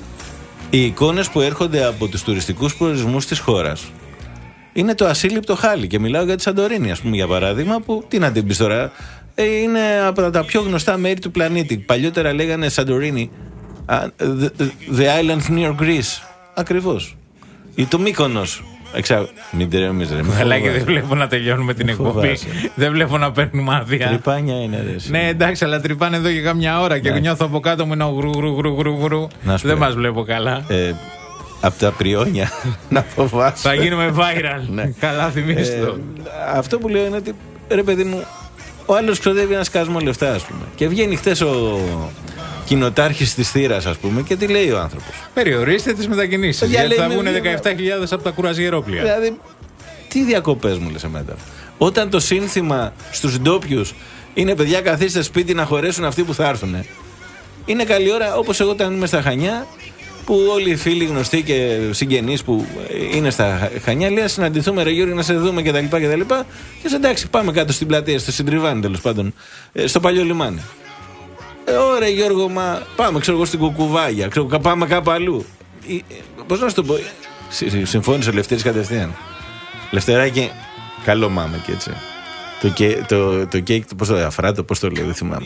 Οι εικόνες που έρχονται από τους τουριστικούς προορισμούς της χώρας είναι το ασύλληπτο χάλι. Και μιλάω για τη Σαντορίνη, ας πούμε, για παράδειγμα, που τι να την πεις τώρα, είναι από τα πιο γνωστά μέρη του πλανήτη. Παλιότερα λέγανε Σαντορίνη, the, the island near Greece. Ακριβώς. Ή το Μύκονος. Εξα... Μην τρέμεις, ρε. Αλλά και δεν βλέπω να τελειώνουμε την εκπομπή. Δεν βλέπω να παίρνουμε άδεια. Τρυπάνια είναι, ρε. Ναι, εντάξει, αλλά τρυπάνε εδώ και κάμια ώρα και νιώθω από κάτω μου ένα γρου γρου γρου γρου γρου. Δεν μας βλέπω καλά. Ε, από τα πριόνια να φοβάσαι. Θα γίνουμε viral. Ναι. Καλά, θυμίστε το. Ε, αυτό που λέω είναι ότι, ρε παιδί μου, ο άλλος ξοδεύει ένα σκάσμο λεφτά, ας πούμε. Και βγαίνει χτες ο κοινοτάρχης της θύρας, ας πούμε, και τι λέει ο άνθρωπος? Περιορίστε τις μετακινήσεις. Γιατί θα βγουν δεκαεπτά χιλιάδες από τα κουραζιερόπλια. Δηλαδή, τι διακοπές μου λες εμένα? Όταν το σύνθημα στους ντόπιους είναι, παιδιά, καθίστε σπίτι να χωρέσουν αυτοί που θα έρθουν. Είναι καλή ώρα, όπως εγώ όταν είμαι στα Χανιά, που όλοι οι φίλοι γνωστοί και συγγενείς που είναι στα Χανιά λέει, συναντηθούμε, ρε Γιώργη, να σε δούμε κτλ. Και, και σε εντάξει, πάμε κάτω στην πλατεία, στο Συντριβάνι, τέλος πάντων, στο παλιό λιμάνι. Ε, ωραία, Γιώργο, μα πάμε, ξέρω εγώ, στην Κουκουβάγια, ξέρω, πάμε κάπου αλλού. Ε, πώς να σου το πω, συμφώνησε ο Λευτέρης κατευθείαν. Λευτεράκι, καλό μάμε και έτσι. Το κέικ, το, το, το, πώς το αφράτο, πώς το λέω, δεν θυμάμαι.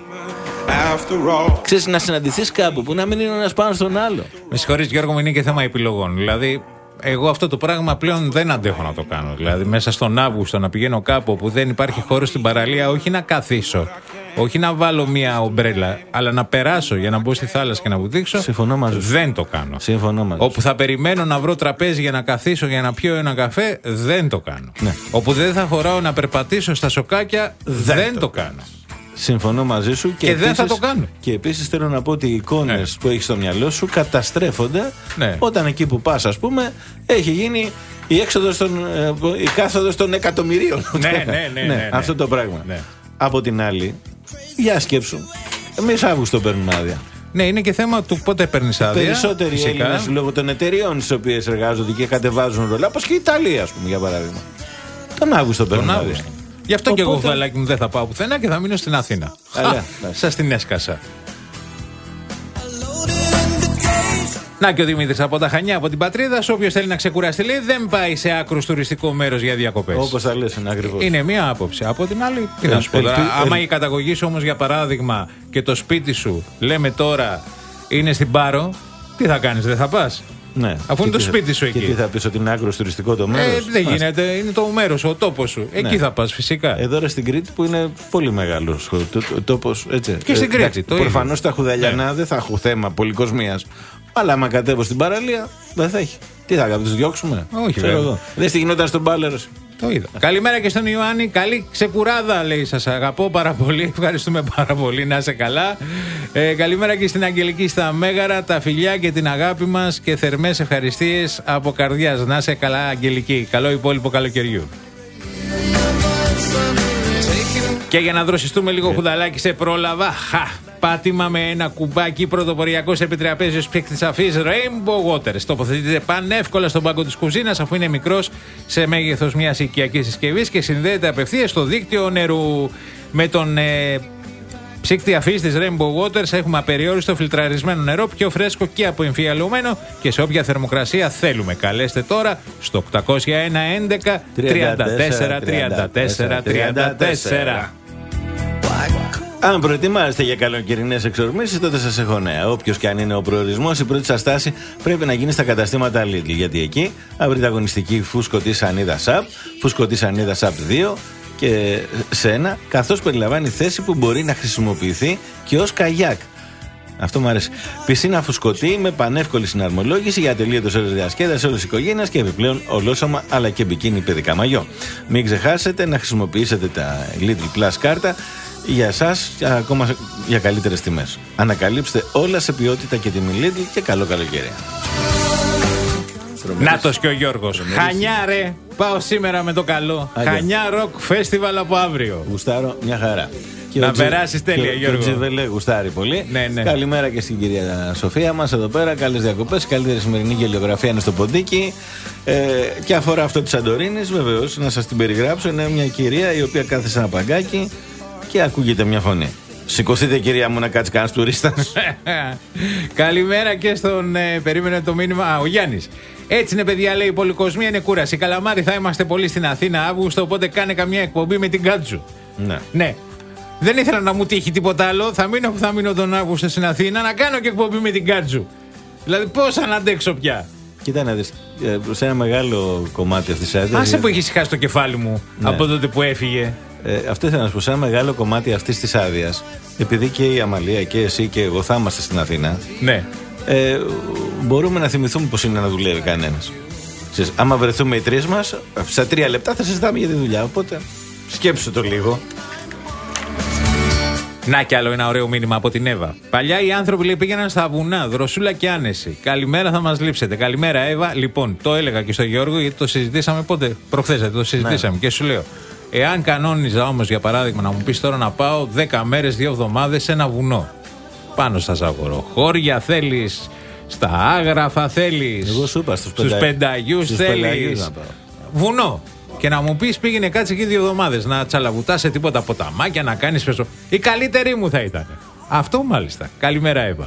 Ξέρεις, να συναντηθείς κάπου που να μην είναι ένας πάνω στον άλλο. Με συγχωρείς, Γιώργο μου, είναι και θέμα επιλογών. Δηλαδή, εγώ αυτό το πράγμα πλέον δεν αντέχω να το κάνω. Δηλαδή, μέσα στον Αύγουστο να πηγαίνω κάπου που δεν υπάρχει χώρο στην παραλία, όχι να καθίσω, όχι να βάλω μια ομπρέλα, αλλά να περάσω για να μπω στη θάλασσα και να βουδίξω. Συμφωνώ μαζί σου. Δεν το κάνω. Συμφωνώ μαζί σου. Όπου θα περιμένω να βρω τραπέζι για να καθίσω για να πιω ένα καφέ, δεν το κάνω. Ναι. Όπου δεν θα χωράω να περπατήσω στα σοκάκια, δεν, δεν το, το κάνω. Συμφωνώ μαζί σου. Και, και δεν θα το κάνω. Και επίσης θέλω να πω ότι οι εικόνες ναι. που έχεις στο μυαλό σου καταστρέφονται ναι. όταν εκεί που πας, ας πούμε, έχει γίνει η έξοδος των, η κάθοδος των εκατομμυρίων. Ναι, ναι, ναι, ναι, ναι, ναι. Αυτό το πράγμα. Ναι. Από την άλλη, για σκέψου, εμείς Αύγουστο παίρνουμε άδεια. Ναι, είναι και θέμα του πότε παίρνεις άδεια. Περισσότεροι Έλληνες λόγω των εταιριών στις οποίες εργάζονται και κατεβάζουν ρολά, όπως και η Ιταλία, ας πούμε, για παράδειγμα. Τον Αύγουστο παίρνουμε άδεια. Γι' αυτό Οπότε... και εγώ, Φουδαλάκι μου, δεν θα πάω πουθενά και θα μείνω στην Αθήνα. Σας την έσκασα. Να και ο Δημήτρης από τα Χανιά, από την πατρίδα σου. Όποιος θέλει να ξεκουραστεί, λέει, δεν πάει σε άκρος τουριστικό μέρος για διακοπές. Όπως θα λες, είναι ακριβώς. Είναι μία άποψη. Από την άλλη, τι να σου πω. Άμα η καταγωγή σου όμως, για παράδειγμα, και το σπίτι σου, λέμε τώρα, είναι στην Πάρο, τι θα κάνεις, δεν θα πας? Ναι. Αφού είναι το σπίτι σου εκεί. Και τι θα πεις, ότι είναι άκρος τουριστικό το μέρος? Ε, δεν γίνεται, είναι το μέρος, ο τόπος σου. Εκεί ναι. θα πας φυσικά. Εδώ ρε στην Κρήτη που είναι πολύ μεγάλος ο τόπος, έτσι. Και στην Κρήτη. Προφανώς στα Χουδαλιανά ναι. δεν θα έχω θέμα πολυκοσμίας. Αλλά άμα κατέβω στην παραλία, δεν θα έχει. Τι θα κάνουμε, τους διώξουμε? Όχι, βέβαια. Δεν τι γινόταν στον Πάλερος. Το είδα. Καλημέρα και στον Ιωάννη. Καλή ξεκουράδα, λέει. Σας αγαπώ πάρα πολύ. Ευχαριστούμε πάρα πολύ. Να είσαι καλά. Ε, καλημέρα και στην Αγγελική στα Μέγαρα. Τα φιλιά και την αγάπη μας και θερμές ευχαριστίες από καρδιάς. Να είσαι καλά, Αγγελική. Καλό υπόλοιπο καλοκαιριού. Και για να δροσιστούμε λίγο, Χουδαλάκι, σε πρόλαβα. Χα! Πάτημα με ένα κουμπάκι, πρωτοποριακός επιτραπέζιος παίκτης αφής Rainbow Waters. Τοποθετείται πανεύκολα στον πάγκο της κουζίνας, αφού είναι μικρός σε μέγεθος μιας οικιακής συσκευής και συνδέεται απευθείας στο δίκτυο νερού. Με τον ε, ψύκτη αφής της Rainbow Waters έχουμε απεριόριστο φιλτραρισμένο νερό, πιο φρέσκο και αποεμφιαλωμένο και σε όποια θερμοκρασία θέλουμε. Καλέστε τώρα στο οκτακόσια ένα έντεκα τριάντα τέσσερα τριάντα τέσσερα τριάντα τέσσερα. Αν προετοιμάζεστε για καλοκαιρινές εξορμήσεις, τότε σας έχω νέα. Όποιος και αν είναι ο προορισμός, η πρώτη σας στάση πρέπει να γίνει στα καταστήματα Lidl. Γιατί εκεί θα βρείτε αγωνιστική φούσκωτη σανίδα σαπ, φούσκωτη σανίδα σαπ δύο και σε ένα, καθώς περιλαμβάνει θέση που μπορεί να χρησιμοποιηθεί και ως καγιάκ. Αυτό μου αρέσει. Πισίνα φουσκωτή με πανεύκολη συναρμολόγηση για ατελείωτες ώρες διασκέδασης όλης της οικογένειας και επιπλέον ολόσωμα αλλά και μπικίνι παιδικά μαγιό. Μην ξεχάσετε να χρησιμοποιήσετε τα Lidl Plus κάρτα για εσάς και ακόμα για καλύτερες τιμές. Ανακαλύψτε όλα σε ποιότητα και τιμή Lidl και καλό καλοκαίρι. Νάτος και ο Γιώργος. Χανιά ρε, πάω σήμερα με το καλό. Άντε. Χανιά Rock Festival από αύριο. Γουστάρω, μια χαρά. Και να περάσεις τέλεια, Γιώργο. Και ο Τζιβελέ γουστάρει πολύ. Ναι, ναι. Καλημέρα και στην κυρία Σοφία μας εδώ πέρα. Καλές διακοπές. Καλύτερη σημερινή γελιογραφία είναι στο ποντίκι. Ε, και αφορά αυτό της Σαντορίνης, βεβαίως, να σας την περιγράψω. Είναι μια κυρία η οποία κάθεται σε ένα παγκάκι και ακούγεται μια φωνή. Σηκωθείτε, κυρία μου, να κάτσει κανένας τουρίστας. Καλημέρα και στον. Ε, περίμενε το μήνυμα. Α, ο Γιάννης. Έτσι είναι, παιδιά, λέει, η πολυκοσμία είναι κούραση. Καλαμάρι θα είμαστε πολύ στην Αθήνα Αύγουστο, οπότε κάνε καμιά εκπομπή με την Κάτζου. Ναι. Ναι. Δεν ήθελα να μου τύχει τίποτα άλλο. Θα μείνω που θα μείνω τον Αύγουστο στην Αθήνα να κάνω και εκπομπή με την Κάτζου. Δηλαδή, πώς να αντέξω πια. Κοίτα να δεις, σε ένα μεγάλο κομμάτι αυτής της άδειας. Άσε που έχει χάσει το κεφάλι μου, ναι, από τότε που έφυγε. Ε, αυτό ήθελα να σου πω, σε ένα μεγάλο κομμάτι αυτής της άδειας, επειδή και η Αμαλία και εσύ και εγώ θα είμαστε στην Αθήνα. Ναι. Ε, μπορούμε να θυμηθούμε πως είναι να δουλεύει κανένας. Ξέρεις, άμα βρεθούμε οι τρεις μας, στα τρία λεπτά θα συζητάμε για τη δουλειά. Οπότε σκέψου το λίγο. Να κι άλλο ένα ωραίο μήνυμα από την Εύα. Παλιά οι άνθρωποι, λέει, πήγαιναν στα βουνά, δροσούλα και άνεση. Καλημέρα, θα μας λείψετε. Καλημέρα, Εύα. Λοιπόν, το έλεγα και στο Γιώργο, γιατί το συζητήσαμε πότε. Προχθές, το συζητήσαμε. Ναι. Και σου λέω, εάν κανόνιζα όμως, για παράδειγμα, να μου πεις τώρα να πάω δέκα μέρες, δύο εβδομάδες σε ένα βουνό. Πάνω στα Ζαγοροχώρια θέλεις, στα Άγραφα θέλεις. Εγώ σου είπα, στους, στους Πενταγιούς θέλεις. Βουνό. Και να μου πεις πήγαινε κάτσε εκεί δύο εβδομάδες να τσαλαβουτάς σε τίποτα ποταμάκια, να κάνεις πεσο. Η καλύτερη μου θα ήταν. Αυτό μάλιστα. Καλημέρα, Εύα.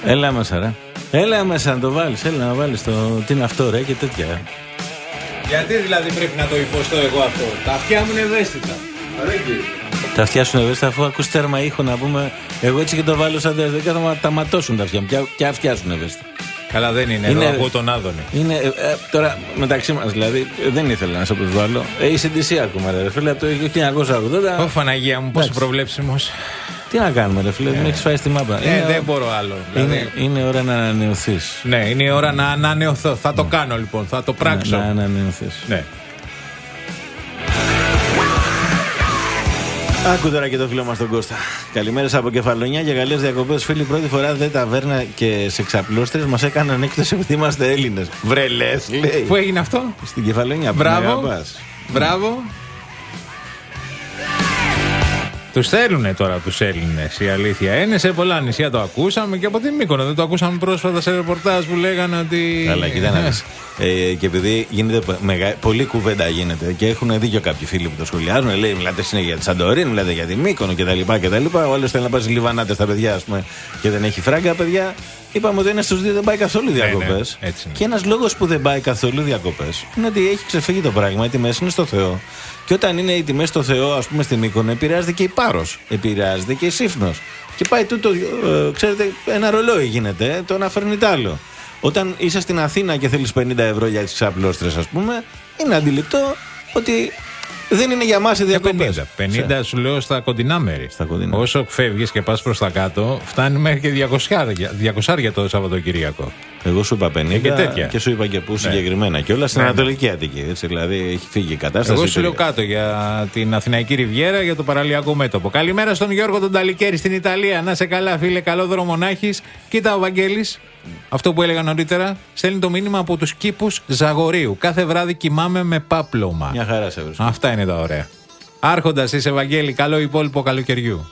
Έλα μέσα, ρε. Έλα μέσα να το βάλεις. Έλα να βάλεις το. Τι είναι αυτό, ρε, και τέτοια. Γιατί δηλαδή πρέπει να το υποστώ εγώ αυτό? Τα αυτιά μου είναι ευαίσθητα. Τα αυτιά σου είναι ευαίσθητα, αφού ακούς τέρμα ήχο να πούμε. Εγώ έτσι και το βάλω σαν δέκα θα τα ματώσουν τα αυτιά μου. Και αυτιά σου είναι ευαίσθητα. Καλά, δεν είναι, είναι εδώ από τον Άδωνη. Είναι, ε, τώρα μεταξύ μας δηλαδή δεν ήθελα να σε προσβάλλω. Ε, η σι ντι σι ακούμε, ρε φίλε, από το χίλια εννιακόσια ογδόντα. Ω Παναγία μου, πόσο προβλέψιμος. Τι να κάνουμε, ρε φίλε, ε, δεν έχεις φάει στη μάπα. Ε, είναι, δεν μπορώ άλλο. Δηλαδή... Είναι, είναι ώρα να ανανεωθείς. Ναι, είναι η ώρα να ανανεωθώ. Θα το κάνω λοιπόν, θα το πράξω. Να, να ανανεωθείς. Ναι. Άκου τώρα και το φίλο μας τον Κώστα. Καλημέρες από Κεφαλονιά και καλές διακοπές. Φίλοι, πρώτη φορά δεν ταβέρνα και σε ξαπλώστρες μας έκαναν έκπτωση επειδή είμαστε Έλληνες. Βρε λες, λέει. Πού έγινε αυτό? Στην Κεφαλονιά. Μπράβο. Μπράβο. Τους θέλουνε τώρα τους Έλληνες, η αλήθεια είναι. Σε πολλά νησιά το ακούσαμε και από την Μύκονο. Δεν το ακούσαμε πρόσφατα σε ρεπορτάζ που λέγανε ότι. Καλά, κοίτα να δεις. Ε, και επειδή γίνεται μεγα... πολλή κουβέντα γίνεται και έχουν δίκιο κάποιοι φίλοι που το σχολιάζουν, λέει μιλάτε συνέχεια για τη Σαντορίνη, μιλάτε για τη Μύκονο κτλ. Ο άλλος θέλει να πάει λιβανάτες στα παιδιά, ας πούμε, και δεν έχει φράγκα, παιδιά. Είπαμε ότι ένα στους δύο δεν πάει καθόλου διακοπές. Ναι, ναι, και ένας λόγος που δεν πάει καθόλου διακοπές είναι ότι έχει ξεφύγει το πράγμα. Οι τιμές είναι στο Θεό. Και όταν είναι οι τιμές στο Θεό, ας πούμε, στη Μύκονο, επηρεάζεται και η Πάρος, επηρεάζεται και η Σύφνος. Και πάει τούτο, ε, ξέρετε, ένα ρολόι γίνεται, το ένα φέρνει τ' άλλο. Όταν είσαι στην Αθήνα και θέλεις πενήντα ευρώ για τις ξαπλώστρες, ας πούμε, είναι αντιληπτό ότι δεν είναι για μας οι διακοπές. πενήντα, πενήντα σου λέω στα κοντινά μέρη. Στα κοντινά. Όσο φεύγεις και πας προς τα κάτω, φτάνει μέχρι και διακόσια το Σαββατοκυριακό. Εγώ σου είπα πενήντα και, και σου είπα και πού συγκεκριμένα. Ναι. Και όλα στην ναι, Ανατολική Αττική. Έτσι, δηλαδή έχει φύγει η κατάσταση. Εγώ σου λέω κάτω για την Αθηναϊκή Ριβιέρα, για το παραλιακό μέτωπο. Καλημέρα στον Γιώργο τον Ταλικέρη στην Ιταλία. Να σε καλά, φίλε, καλό δρόμο να έχεις. Κοίτα ο Βαγγέλης, αυτό που έλεγα νωρίτερα, στέλνει το μήνυμα από τους κήπους Ζαγορείου. Κάθε βράδυ κοιμάμαι με πάπλωμα. Μια χαρά σε βρίσκω. Αυτά είναι τα ωραία. Άρχοντας είσαι, Βαγγέλη, καλό υπόλοιπο καλοκαιριού.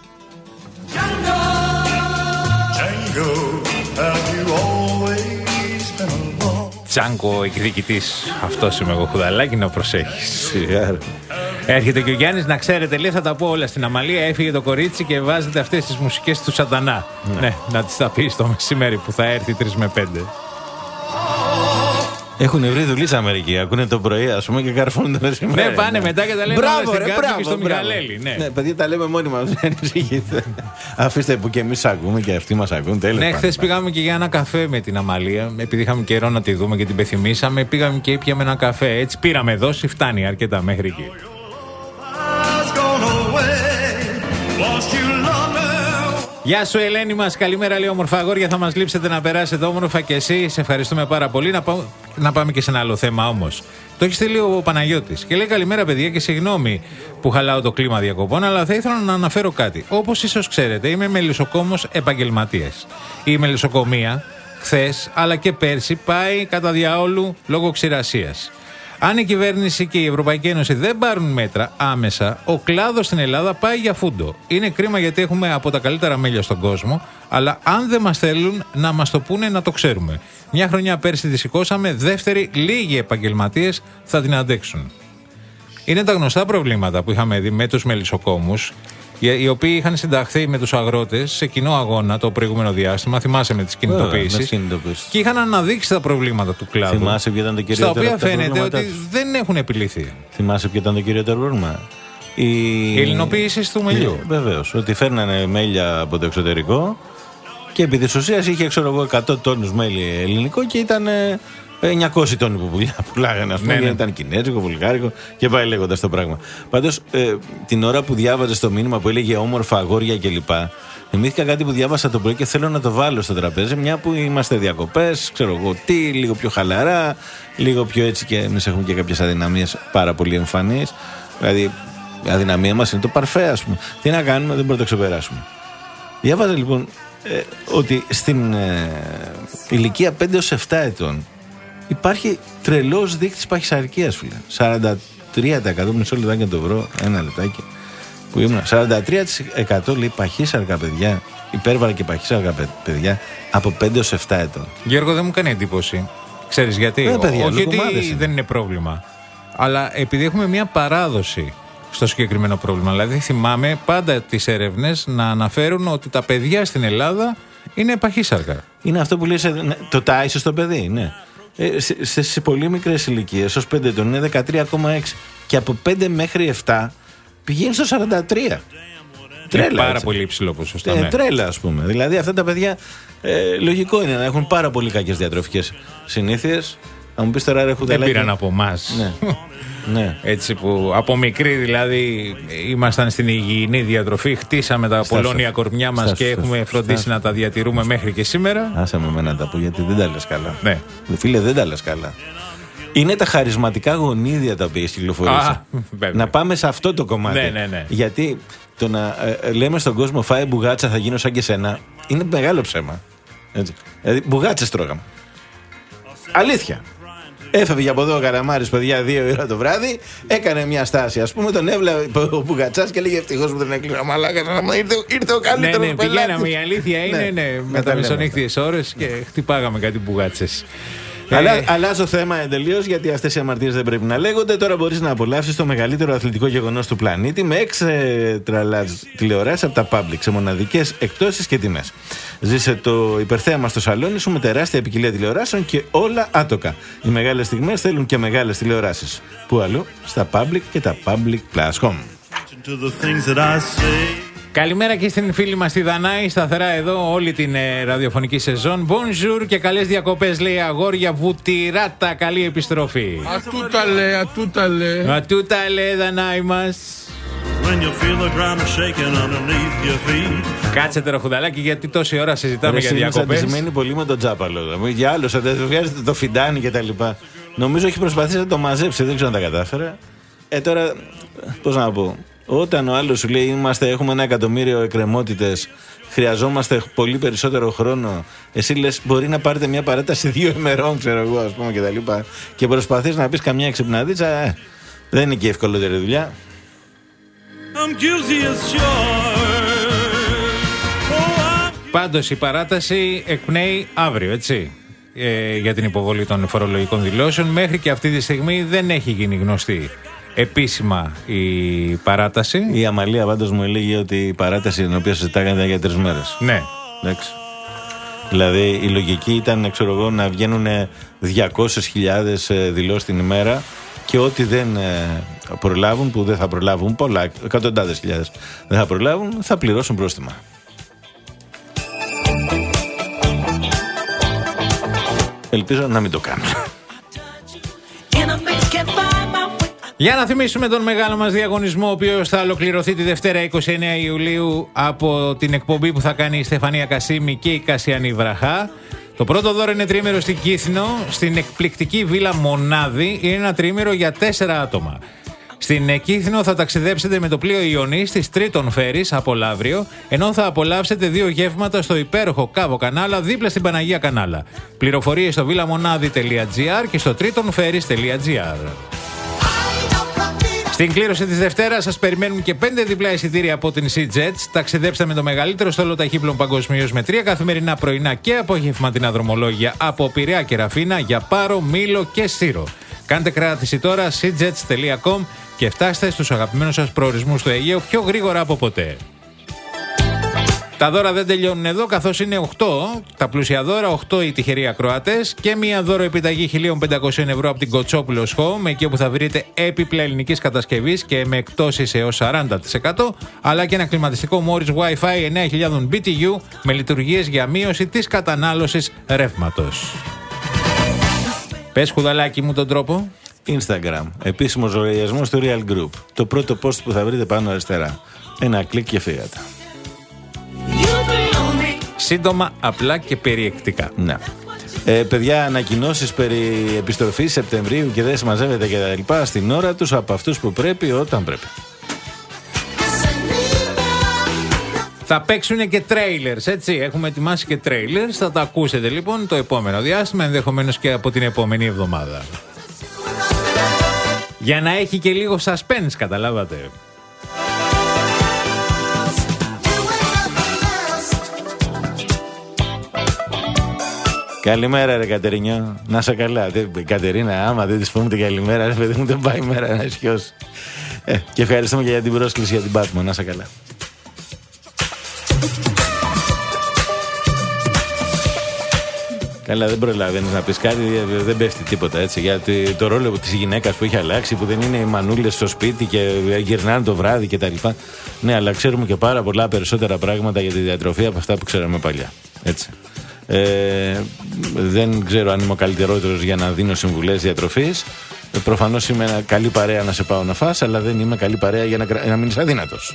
Τζάνκο εκδικητής. Αυτός είμαι εγώ, Χουδαλάκη, να προσέχεις. Έρχεται και ο Γιάννης, να ξέρετε, λέει, θα τα πω όλα στην Αμαλία. Έφυγε το κορίτσι και βάζετε αυτές τις μουσικές του Σαντανά. Ναι, ναι, να τις τα πει στο μεσημέρι που θα έρθει τρεις με πέντε. Έχουν βρει δουλειά στην Αμερική. Ακούνε το πρωί, ας πούμε, και καρφώνουν το μεσημέρι. Ναι, πάνε ναι. μετά και τα λένε μπράβο, όλα ρε, μπράβο, και στο Μιχαλέλη. Ναι. ναι, παιδιά, τα λέμε μόνοι μας. Δεν ανησυχείτε. Αφήστε που και εμείς ακούμε και αυτοί μας ακούν. Τέλος. Ναι, χθες πήγαμε και για ένα καφέ με την Αμαλία. Επειδή είχαμε καιρό να τη δούμε και την πεθυμίσαμε, πήγαμε και ήπιαμε ένα καφέ. Έτσι πήραμε δόση, φτάνει αρκετά μέχρι εκεί. Γεια σου, Ελένη μας. Καλημέρα, λέει, όμορφα αγόρια. Θα μας λείψετε να περάσετε όμορφα και εσύ. Σε ευχαριστούμε πάρα πολύ. Να, πά... να πάμε και σε ένα άλλο θέμα όμως. Το έχει στείλει ο Παναγιώτης και λέει: καλημέρα, παιδιά, και συγγνώμη που χαλάω το κλίμα διακοπών, αλλά θα ήθελα να αναφέρω κάτι. Όπως ίσως ξέρετε, είμαι μελισσοκόμος επαγγελματίας. Η μελισσοκομεία χθες αλλά και πέρσι πάει κατά διαόλου λόγω ξηρασίας. Αν η κυβέρνηση και η Ευρωπαϊκή Ένωση δεν πάρουν μέτρα άμεσα, ο κλάδος στην Ελλάδα πάει για φούντο. Είναι κρίμα γιατί έχουμε από τα καλύτερα μέλια στον κόσμο, αλλά αν δεν μας θέλουν να μας το πούνε, να το ξέρουμε. Μια χρονιά πέρσι τη σηκώσαμε, δεύτερη λίγοι επαγγελματίες θα την αντέξουν. Είναι τα γνωστά προβλήματα που είχαμε δει με τους μελισσοκόμους, οι οποίοι είχαν συνταχθεί με τους αγρότες σε κοινό αγώνα το προηγούμενο διάστημα. Θυμάσαι με τις κινητοποιήσεις. Και είχαν αναδείξει τα προβλήματα του κλάδου. Θυμάσαι ποιο ήταν το κυριότερο πρόβλημα. Στα οποία φαίνεται ότι δεν έχουν επιληθεί. Θυμάσαι ποιο ήταν το κυριότερο πρόβλημα. Η, η ελληνοποίηση του μελιού. Βεβαίως. Ότι φέρνανε μέλια από το εξωτερικό και επί της ουσίας είχε, ξέρω εγώ, εκατό τόνους μέλι ελληνικό και ήταν εννιακόσιοι τόνοι που πουλάγανε, ας πούμε, ναι, ναι. Ήταν κινέζικο, βουλγάρικο και πάει λέγοντας το πράγμα. Πάντως, ε, την ώρα που διάβαζε το μήνυμα που έλεγε όμορφα αγόρια κλπ., θυμήθηκα κάτι που διάβασα το πρωί και θέλω να το βάλω στο τραπέζι. Μια που είμαστε διακοπές, ξέρω εγώ τι, λίγο πιο χαλαρά, λίγο πιο έτσι, και εμείς έχουμε και κάποιες αδυναμίες πάρα πολύ εμφανείς. Δηλαδή, η αδυναμία μας είναι το παρφέ, ας πούμε. Τι να κάνουμε, δεν μπορούμε να το ξεπεράσουμε. Διάβαζα λοιπόν ε, ότι στην ε, ηλικία πέντε έως επτά ετών υπάρχει τρελός δείκτης παχυσαρκίας, φίλε. σαράντα τρία τοις εκατό, μισό λεπτάκι να το βρω, ένα λεπτάκι που ήμουν. σαράντα τρία τοις εκατό λέει παχύσαρκα παιδιά, υπέρβαρα και παχύσαρκα παιδιά από πέντε έως επτά ετών. Γιώργο, δεν μου κάνει εντύπωση. Ξέρεις γιατί? Ε, παιδιά, όχι ότι δεν είναι πρόβλημα, αλλά επειδή έχουμε μια παράδοση στο συγκεκριμένο πρόβλημα. Δηλαδή θυμάμαι πάντα τις έρευνες να αναφέρουν ότι τα παιδιά στην Ελλάδα είναι παχύσαρκα. Είναι αυτό που λες, το τάισε στο παιδί, ναι. Ε, σε, σε, σε πολύ μικρές ηλικίες, ως πέντε ετών είναι δεκατρία κόμμα έξι και από πέντε μέχρι επτά πηγαίνει στο σαράντα τρία. Τρέλα, είναι πάρα έτσι. πολύ υψηλό ποσοστό. Ε, ναι. Τρέλα, ας πούμε. Δηλαδή αυτά τα παιδιά ε, λογικό είναι να έχουν πάρα πολύ κακές διατροφικές συνήθειες. Θα μου πεις τώρα, ρε Χουδαλάκη. Δεν πήραν από εμάς. Ναι. Ναι. Έτσι που από μικρή δηλαδή ήμασταν στην υγιεινή διατροφή, χτίσαμε τα Στάσου. πολώνια κορμιά μας Στάσου, και στάσου. έχουμε φροντίσει Στάσου. να τα διατηρούμε μέχρι και σήμερα. Άσε με εμένα να τα πω, γιατί δεν τα λες καλά. Ναι. Φίλε, δεν τα λες καλά. Είναι τα χαρισματικά γονίδια τα οποία κυκλοφορήσαν. Να πάμε σε αυτό το κομμάτι. Ναι, ναι, ναι. Γιατί το να ε, λέμε στον κόσμο φάε μπουγάτσα θα γίνω σαν και σένα είναι μεγάλο ψέμα. Έτσι. Δηλαδή μπουγάτσες τρώγαμε. Αλήθεια. Έφευγε από εδώ ο Καραμάρης, παιδιά, δύο ώρα το βράδυ. Έκανε μια στάση, ας πούμε. Τον έβλεπε ο Μπουγατσάς και λέγε ευτυχώς που δεν έκλεινα. Μαλάκα, ήρθε, ήρθε ο καλύτερος Ναι, ναι, πελάτης. πηγαίναμε. Η αλήθεια είναι ναι, ναι, με τα μεσονύχτιες ώρες και χτυπάγαμε κάτι μπουγάτσες. Αλλά, Ε, αλλάζω θέμα τελείως, γιατί αυτές οι αμαρτίες δεν πρέπει να λέγονται. Τώρα μπορείς να απολαύσεις το μεγαλύτερο αθλητικό γεγονός του πλανήτη με έξτρα large τηλεοράσεις από τα Public σε μοναδικές εκπτώσεις και τιμές. Ζήσε το υπερθέαμα στο σαλόνι σου με τεράστια ποικιλία τηλεοράσεων και όλα άτοκα. Οι μεγάλες στιγμές θέλουν και μεγάλες τηλεοράσεις. Πού αλλού? Στα Public και τα Public Plus Home. Καλημέρα και στην φίλη μας τη Δανάη, σταθερά εδώ όλη την ε, ραδιοφωνική σεζόν. Bonjour και καλές διακοπές, λέει αγόρια βουτυράτα. Καλή επιστροφή. Ατούτα λέ, ατούτα λέ. Ατούτα λέ, Δανάη μας. Κάτσε τώρα, Χουδαλάκη, γιατί τόση ώρα συζητάμε Ρε, για διακοπές. Σημαίνει πολύ με τον Τζάπαλο. Για άλλους, βγάζετε το φιντάνι και τα λοιπά. Νομίζω έχει προσπαθήσει να το μαζέψει, δεν ξέρω αν τα κατάφερε. Ε, τώρα, πώς να πω. Όταν ο άλλος σου λέει είμαστε, έχουμε ένα εκατομμύριο εκκρεμότητες, χρειαζόμαστε πολύ περισσότερο χρόνο, εσύ λες μπορεί να πάρετε μια παράταση δύο ημερών, ξέρω εγώ, ας πούμε, και τα λοιπά, και προσπαθείς να πεις καμιά εξυπναδίτσα, ε, δεν είναι και η ευκολότερη δουλειά. Πάντως η παράταση εκπνέει αύριο, έτσι, ε, για την υποβολή των φορολογικών δηλώσεων. Μέχρι και αυτή τη στιγμή δεν έχει γίνει γνωστή επίσημα η παράταση. Η Αμαλία πάντως μου έλεγε ότι η παράταση την οποία συζητάγανε ήταν για τρεις μέρες. Ναι. Εντάξει. Δηλαδή η λογική ήταν, ξέρω εγώ, να βγαίνουν διακόσιες χιλιάδες δηλώσεις την ημέρα και ό,τι δεν προλάβουν, που δεν θα προλάβουν, πολλά, εκατοντάδες χιλιάδες δεν θα προλάβουν, θα πληρώσουν πρόστιμα. Ελπίζω να μην το κάνουν. Για να θυμίσουμε τον μεγάλο μας διαγωνισμό, ο οποίος θα ολοκληρωθεί τη Δευτέρα είκοσι εννέα Ιουλίου από την εκπομπή που θα κάνει η Στεφανία Κασίμη και η Κασιανή Βραχά. Το πρώτο δώρο είναι τρίμερο στην Κύθνο, στην εκπληκτική βίλα Μονάδη. Είναι ένα τρίμερο για τέσσερα άτομα. Στην Κύθνο θα ταξιδέψετε με το πλοίο Ιωνής της Τρίτον Φέρης από Λαύριο, ενώ θα απολαύσετε δύο γεύματα στο υπέροχο Κάβο Κανάλα δίπλα στην Παναγία Κανάλα. Πληροφορίες στο βίλαμονάδη τελεία τζι άρ και στο τρίτον φέρης τελεία τζι άρ. Στην κλήρωση της Δευτέρας σας περιμένουν και πέντε διπλά εισιτήρια από την SeaJets. Ταξιδέψτε με το μεγαλύτερο στόλο ταχύπλων παγκοσμίως με τρία καθημερινά πρωινά και απογευματινά δρομολόγια από Πειραιά και Ραφίνα για Πάρο, Μήλο και Σύρο. Κάντε κράτηση τώρα seajets τελεία com και φτάστε στους αγαπημένους σας προορισμούς στο Αιγαίο πιο γρήγορα από ποτέ. Τα δώρα δεν τελειώνουν εδώ, καθώς είναι οκτώ τα πλούσια δώρα, οκτώ οι τυχεροί ακροατές και μία δώρο επιταγή χίλια πεντακόσια ευρώ από την Κοτσόπουλος Home, εκεί όπου θα βρείτε έπιπλα ελληνικής κατασκευής και με εκπτώσεις έως σαράντα τοις εκατό, αλλά και ένα κλιματιστικό Morris Wi-Fi εννέα χιλιάδες μπι τι γιου με λειτουργίες για μείωση της κατανάλωσης ρεύματος. Πες, Χουδαλάκη μου, τον τρόπο. Instagram, επίσημος λογαριασμός του Real Group. Το πρώτο post που θα βρείτε πάνω αριστερά. Ένα κλικ και φύγατε. Σύντομα, απλά και περιεκτικά. Ναι. Ε, παιδιά, ανακοινώσεις περί επιστροφής Σεπτεμβρίου και δεν συμμαζεύεται και τα λοιπά στην ώρα τους από αυτούς που πρέπει όταν πρέπει. Θα παίξουν και trailers, έτσι. Έχουμε ετοιμάσει και trailers. Θα τα ακούσετε λοιπόν το επόμενο διάστημα, ενδεχομένως και από την επόμενη εβδομάδα. Για να έχει και λίγο suspense, καταλάβατε. Καλημέρα, ρε Κατερινιό. Να είσαι καλά. Κατερίνα, άμα δεν της πούμε την καλημέρα, ρε παιδί μου, δεν πάει η μέρα να ισχυώσει. Ε, και ευχαριστούμε και για την πρόσκληση για την Batman. Να είσαι καλά. Καλά, δεν προλαβαίνει να πει κάτι, δεν πέφτει τίποτα έτσι. Γιατί το ρόλο τη γυναίκα που έχει αλλάξει, που δεν είναι οι μανούλες στο σπίτι και γυρνάνε το βράδυ κτλ. Ναι, αλλά ξέρουμε και πάρα πολλά περισσότερα πράγματα για τη διατροφή από αυτά που ξέραμε παλιά. Έτσι. Ε, δεν ξέρω αν είμαι ο καλύτερος για να δίνω συμβουλές διατροφής. Ε, προφανώς είμαι ένα καλή παρέα να σε πάω να φας, αλλά δεν είμαι καλή παρέα για να, να μείνεις αδύνατος.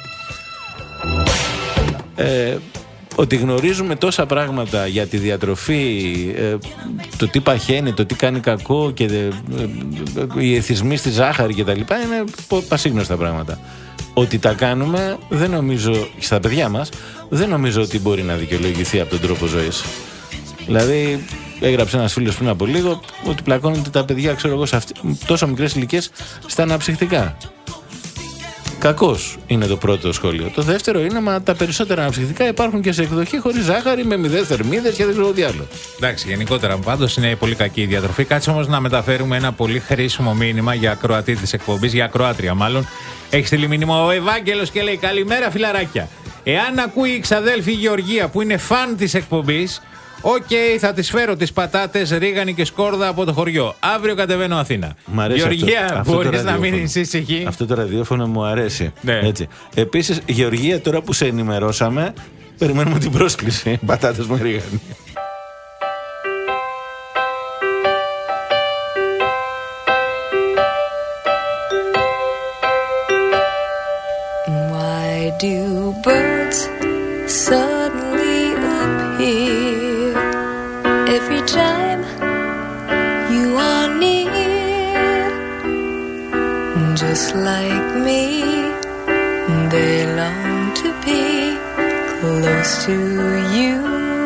Ε, ότι γνωρίζουμε τόσα πράγματα για τη διατροφή, ε, το τι παχαίνει, το τι κάνει κακό και ε, ε, οι εθισμοί στη ζάχαρη κτλ. Είναι πασίγνωστα πράγματα. Ότι τα κάνουμε, δεν νομίζω, στα παιδιά μας, δεν νομίζω ότι μπορεί να δικαιολογηθεί από τον τρόπο ζωής. Δηλαδή, έγραψε ένας φίλος πριν από λίγο ότι πλακώνονται τα παιδιά, ξέρω εγώ, σε αυτοί, τόσο μικρές ηλικίες στα αναψυχτικά. Κακός είναι το πρώτο σχόλιο. Το δεύτερο είναι, μα τα περισσότερα αναψυχτικά υπάρχουν και σε εκδοχή χωρίς ζάχαρη, με μηδέν θερμίδες και δεν ξέρω τι άλλο. Εντάξει, γενικότερα πάντως είναι πολύ κακή η διατροφή. Κάτσε όμως να μεταφέρουμε ένα πολύ χρήσιμο μήνυμα για ακροατή της εκπομπής, για ακροάτρια μάλλον. Έχει στείλει μήνυμα ο Ευάγγελος και λέει: καλημέρα, φιλαράκια. Εάν ακούει η ξαδέλφη Γεωργία που είναι φαν της εκπομπής, οκ, okay, θα τις φέρω τις πατάτες, ρίγανη και σκόρδα από το χωριό. Αύριο κατεβαίνω Αθήνα. Γεωργία, μπορείς να μείνεις ήσυχη. Αυτό το ραδιόφωνο μου αρέσει. Ναι. Έτσι. Επίσης, Γεωργία, τώρα που σε ενημερώσαμε, περιμένουμε την πρόσκληση. Πατάτες με ρίγανη. Why do birds suddenly appear every time you are near? Just like me, they long to be close to you.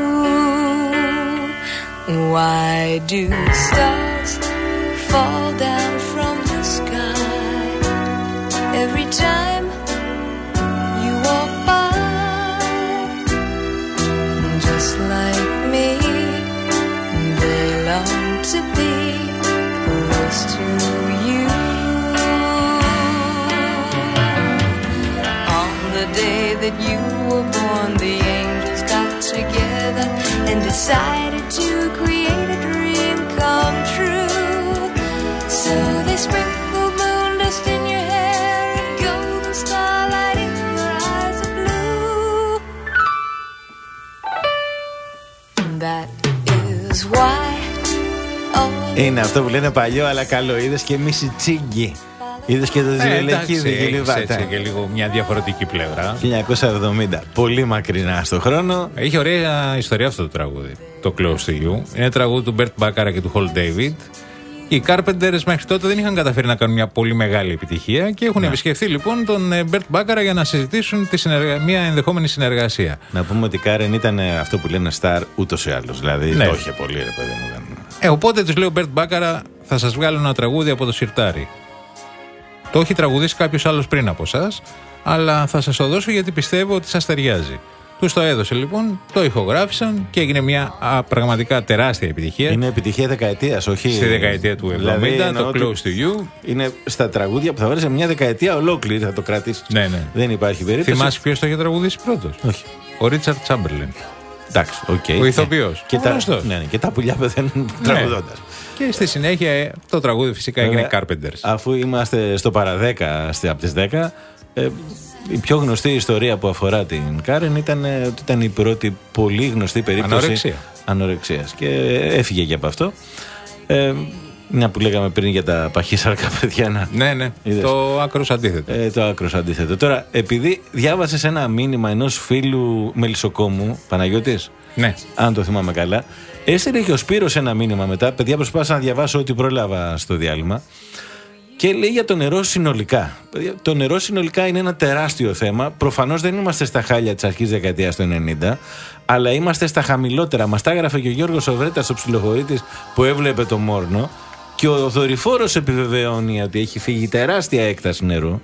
Why do stars fall down from the sky every time you walk by? Just like me, they long to be close to you. On the day that you were born, the angels got together and decided to create a dream come true. So they sprinkled moon dust in your hair and golden starlight in your eyes of blue. That is why. Είναι αυτό που λένε παλιό, αλλά καλό. Είδες και μίση τσίγκι. Είδες και το Ζιελεκίδη και Λιβάτα. Έτσι και λίγο μια διαφορετική πλευρά. χίλια εννιακόσια εβδομήντα. Πολύ μακρινά στο χρόνο. Έχει ωραία ιστορία αυτό το τραγούδι. Το Close to You. Είναι τραγούδι του Μπέρτ Μπάκαρα και του Χολ Ντέιβιντ. Οι Carpenters μέχρι τότε δεν είχαν καταφέρει να κάνουν μια πολύ μεγάλη επιτυχία και έχουν ναι. επισκεφθεί λοιπόν τον Μπέρτ Μπάκαρα για να συζητήσουν τη συνεργα... μια ενδεχόμενη συνεργασία. Να πούμε ότι η Κάρεν ήταν αυτό που λένε star ούτως ή άλλως. Δηλαδή ναι. το είχε πολύ, ρε παιδί μου. Ε, οπότε του λέει ο Μπέρτ Μπάκαρα, θα σας βγάλω ένα τραγούδι από το σιρτάρι. Το έχει τραγουδήσει κάποιος άλλος πριν από εσάς, αλλά θα σας το δώσω γιατί πιστεύω ότι σας ταιριάζει. Τους το έδωσε λοιπόν, το ηχογράφησαν και έγινε μια α, πραγματικά τεράστια επιτυχία. Είναι επιτυχία δεκαετίας, όχι. Στη δεκαετία του εβδομήντα, δηλαδή, το Close to You. Είναι στα τραγούδια που θα βάλει σε μια δεκαετία ολόκληρη, θα το κρατήσει. Ναι, ναι. Δεν υπάρχει περίπτωση. Θυμάσαι ποιος το είχε τραγουδήσει πρώτος? Όχι. Ο Ρίτσαρντ Τσάμπερλιν. Εντάξει, okay. Ο ηθοποιός. Και, και, τα, ναι, ναι, και τα πουλιά πεθαίνουν τραγουδώντας. Και στη συνέχεια το τραγούδι φυσικά έγινε Carpenters. Αφού είμαστε στο παρά δέκα από τις δέκα, ε, η πιο γνωστή ιστορία που αφορά την Κάρεν ήταν ε, ότι ήταν η πρώτη πολύ γνωστή περίπτωση Ανορεξία. ανορεξίας. Και έφυγε και από αυτό. Ε, μια που λέγαμε πριν για τα παχύσαρκα παιδιά. Να... Ναι, ναι. Είδες. Το άκρος αντίθετο. Ε, το άκρος αντίθετο. Τώρα, επειδή διάβασες ένα μήνυμα ενός φίλου μελισσοκόμου, Παναγιώτης. Ναι. Αν το θυμάμαι καλά. Έστειλε και ο Σπύρος ένα μήνυμα μετά. Παιδιά, προσπάθησα να διαβάσω ό,τι πρόλαβα στο διάλειμμα. Και λέει για το νερό συνολικά. Το νερό συνολικά είναι ένα τεράστιο θέμα. Προφανώς δεν είμαστε στα χάλια της αρχής δεκαετίας του ενενήντα, αλλά είμαστε στα χαμηλότερα. Μας τα έγραφε και ο Γιώργος Οβρέτας, ο ψιλοχωρήτης που έβλεπε το Μόρνο. Και ο δορυφόρος επιβεβαιώνει ότι έχει φύγει τεράστια έκταση νερού.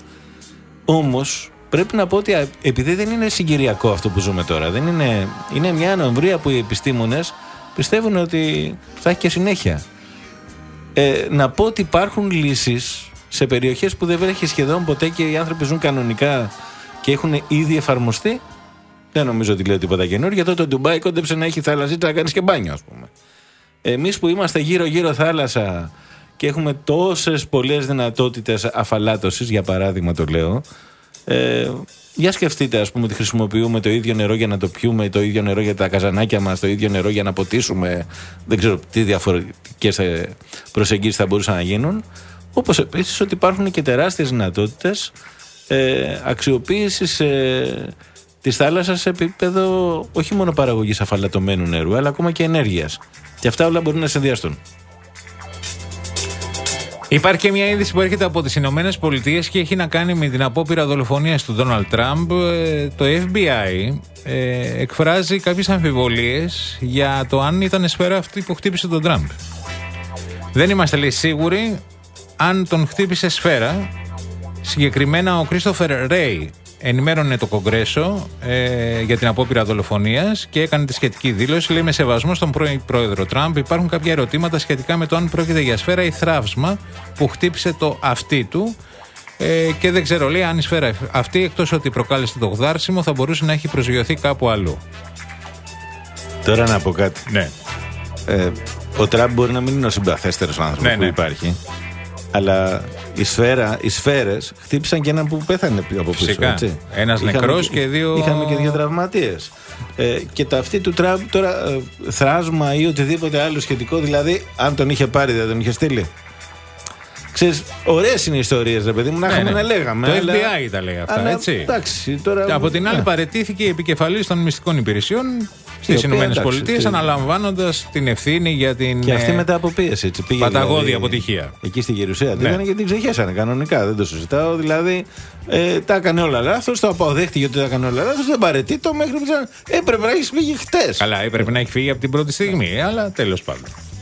Όμως πρέπει να πω ότι επειδή δεν είναι συγκυριακό αυτό που ζούμε τώρα, δεν είναι, είναι μια ανομβρία που οι επιστήμονες πιστεύουν ότι θα έχει και συνέχεια. Ε, να πω ότι υπάρχουν λύσεις σε περιοχές που δεν βρέχει σχεδόν ποτέ και οι άνθρωποι ζουν κανονικά και έχουν ήδη εφαρμοστεί. Δεν νομίζω ότι λέω τίποτα καινούργιο. Γιατί το Ντουμπάι κόντεψε να έχει θαλασσίτσα να κάνεις και μπάνιο, ας πούμε. Εμείς που είμαστε γύρω-γύρω θάλασσα και έχουμε τόσες πολλές δυνατότητες αφαλάτωσης, για παράδειγμα το λέω, ε, για σκεφτείτε, ας πούμε, ότι χρησιμοποιούμε το ίδιο νερό για να το πιούμε, το ίδιο νερό για τα καζανάκια μας, το ίδιο νερό για να ποτίσουμε. Δεν ξέρω τι διαφορετικές προσεγγίσεις θα μπορούσαν να γίνουν. Όπως επίσης ότι υπάρχουν και τεράστιες δυνατότητες ε, αξιοποίησης ε, της θάλασσας σε επίπεδο όχι μόνο παραγωγής αφαλατωμένου νερού, αλλά ακόμα και ενέργειας. Και αυτά όλα μπορούν να συνδυαστούν. Υπάρχει και μια είδηση που έρχεται από τις Ηνωμένες Πολιτείες και έχει να κάνει με την απόπειρα δολοφονίας του Ντόναλντ Τραμπ. Το εφ μπι άι ε, εκφράζει κάποιες αμφιβολίες για το αν ήταν σφαίρα αυτή που χτύπησε τον Τραμπ. Δεν είμαστε, λέει, σίγουροι αν τον χτύπησε σφαίρα. Συγκεκριμένα ο Κρίστοφερ Ρέι ενημέρωνε το Κογκρέσο ε, για την απόπειρα δολοφονίας και έκανε τη σχετική δήλωση. Λέει: με σεβασμό στον πρώην πρόεδρο Τραμπ, υπάρχουν κάποια ερωτήματα σχετικά με το αν πρόκειται για σφαίρα ή θραύσμα που χτύπησε το αυτί του. Ε, και δεν ξέρω, λέει, αν η σφαίρα αυτή, εκτός ότι προκάλεσε το γδάρσιμο, θα μπορούσε να έχει προσγειωθεί κάπου αλλού. Τώρα να πω κάτι. Ναι. Ε, ο Τραμπ μπορεί να μην είναι ο συμπαθέστερος άνθρωπος ναι, που ναι. υπάρχει. Αλλά η σφαίρα, οι σφαίρες χτύπησαν και έναν που πέθανε από πίσω. Φυσικά. Ένας νεκρός και δύο. Είχαμε και δύο τραυματίες. Ε, και τα αυτή του Τραμπ τώρα ε, θράσμα ή οτιδήποτε άλλο σχετικό, δηλαδή αν τον είχε πάρει δεν τον είχε στείλει. Ξέρεις, ωραίες είναι οι ιστορίες, ρε παιδί μου, να είχαμε να λέγαμε. Το εφ μπι άι τα λέει αυτά, αλλά, έτσι. Εντάξει, τώρα, από την άλλη, ναι. παραιτήθηκε η επικεφαλής των μυστικών υπηρεσιών στις Ηνωμένες Πολιτείες, αναλαμβάνοντας την ευθύνη για την. Και αυτή μετά από πίεση. Παταγώδη δηλαδή, αποτυχία. Εκεί στη Γερουσία. Ναι. Δεν γιατί την ξεχέσανε κανονικά, δεν το συζητάω. Δηλαδή ε, τα έκανε όλα λάθος, το αποδέχτηκε ότι τα έκανε όλα λάθος, δεν παρετεί το μέχρι που έπρεπε να έχει φύγει χτες. Καλά, έπρεπε να έχει φύγει από την πρώτη στιγμή, αλλά τέλος πάντων.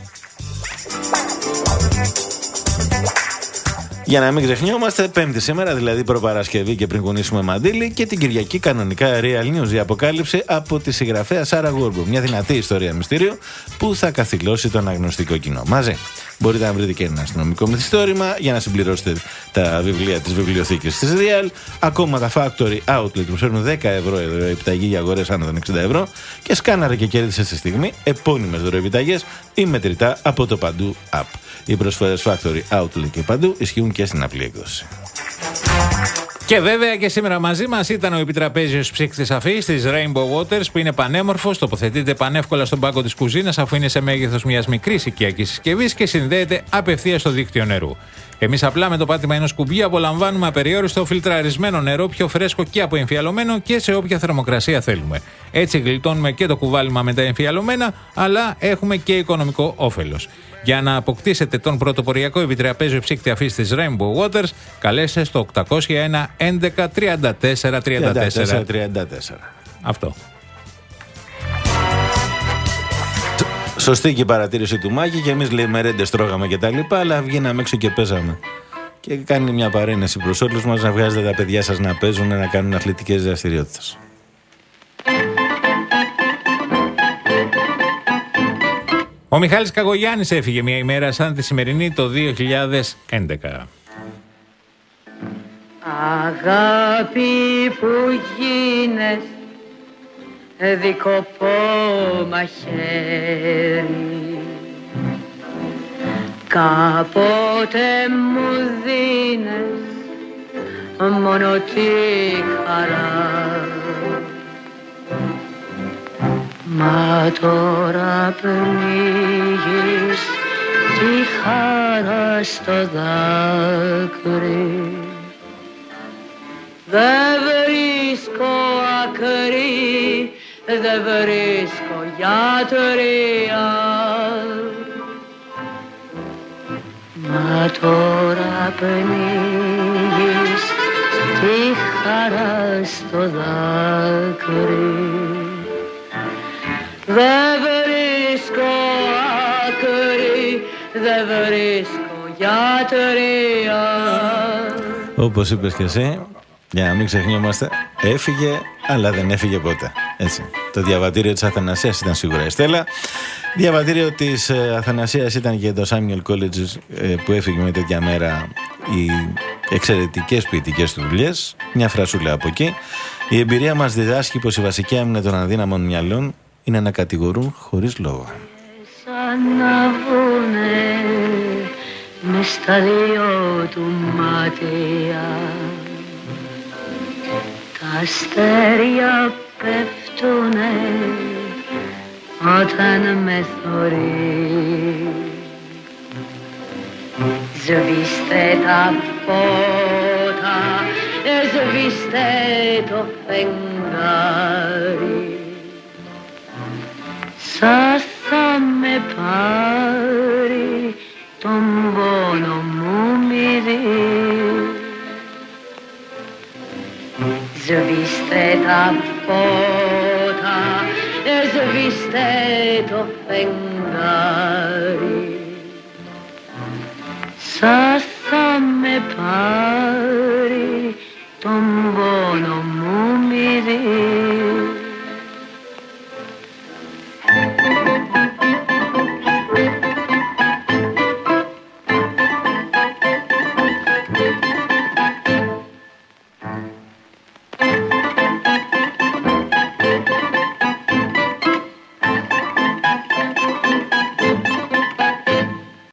Για να μην ξεχνιόμαστε, Πέμπτη σήμερα, δηλαδή προπαρασκευή και πριν κουνήσουμε μαντίλι, και την Κυριακή κανονικά Real News, η αποκάλυψη από τη συγγραφέα Σάρα Γούρμπου. Μια δυνατή ιστορία μυστήριο που θα καθυλώσει το αναγνωστικό κοινό. Μαζί μπορείτε να βρείτε και ένα αστυνομικό μυθιστόρημα για να συμπληρώσετε τα βιβλία της βιβλιοθήκης της Real. Ακόμα τα Factory Outlet που φέρνουν δέκα ευρώ επιταγή για αγορές άνω των εξήντα ευρώ. Και σκάναρε και κέρδισε στη στιγμή επώνυμες δωροεπιταγές ή μετρητά από το Παντού App. Οι προσφορές Factory Outlet και Παντού ισχύουν και στην απλή έκδοση. Και βέβαια και σήμερα μαζί μας ήταν ο επιτραπέζιος ψύκτης αφής της Rainbow Waters, που είναι πανέμορφος, τοποθετείται πανεύκολα στον πάγκο της κουζίνας αφού είναι σε μέγεθος μιας μικρής οικιακής συσκευής και συνδέεται απευθείας στο δίκτυο νερού. Εμείς απλά με το πάτημα ενός κουμπί απολαμβάνουμε απεριόριστο φιλτραρισμένο νερό, πιο φρέσκο και αποεμφιαλωμένο και σε όποια θερμοκρασία θέλουμε. Έτσι γλιτώνουμε και το κουβάλιμα με τα εμφιαλωμένα, αλλά έχουμε και οικονομικό όφελος. Για να αποκτήσετε τον πρωτοποριακό επιτραπέζιο ψύκτη αφής της Rainbow Waters, καλέστε στο οκτακόσια ένα έντεκα τριάντα τέσσερα τριάντα τέσσερα. Αυτό. Σωστή και η παρατήρηση του Μάκη, και εμείς λέει μερέντες τρώγαμε και τα λοιπά, αλλά βγαίναμε έξω και παίζαμε. Και κάνει μια παρένεση προς όλους μας να βγάζετε τα παιδιά σας να παίζουν, να κάνουν αθλητικές δραστηριότητες. Ο Μιχάλης Καγωγιάννης έφυγε μια ημέρα σαν τη σημερινή το δύο χιλιάδες έντεκα. Αγάπη που γίνες δικοπό μαχαίρι, κάποτε μου δίνες μόνο τη χαρά, μα τώρα πνίγεις τη χαρά στο δάκρυ. Δεν βρίσκω άκρη, δεν βρίσκω γιατρία, μα τώρα πνίγεις τη χαρά στο δάκρυ. Δεν βρίσκω άκρη, δεν βρίσκω γιατρία. Όπως είπες και εσύ, για να μην ξεχνιόμαστε, έφυγε, αλλά δεν έφυγε ποτέ. Έτσι. Το διαβατήριο της Αθανασίας ήταν σίγουρα η Στέλλα. Διαβατήριο της ε, Αθανασίας ήταν και το Samuel College, ε, που έφυγε με τέτοια μέρα, οι εξαιρετικές ποιητικές του δουλειές. Μια φρασούλα από εκεί. Η εμπειρία μας διδάσκει πως η βασική άμυνα των αδύναμων μυαλών είναι να κατηγορούν χωρίς λόγο. αναβούνε μες στα δυο του μάτια. Τα αστέρια πέφτουνε όταν με θωρεί. Σβήστε τα φώτα, σβήστε το φεγγάρι. Σας θα με πάρει τον πόνο μου μυδί. Σβήστε τα φώτα, σβήστε το φεγγάρι. Σας θα με πάρει τον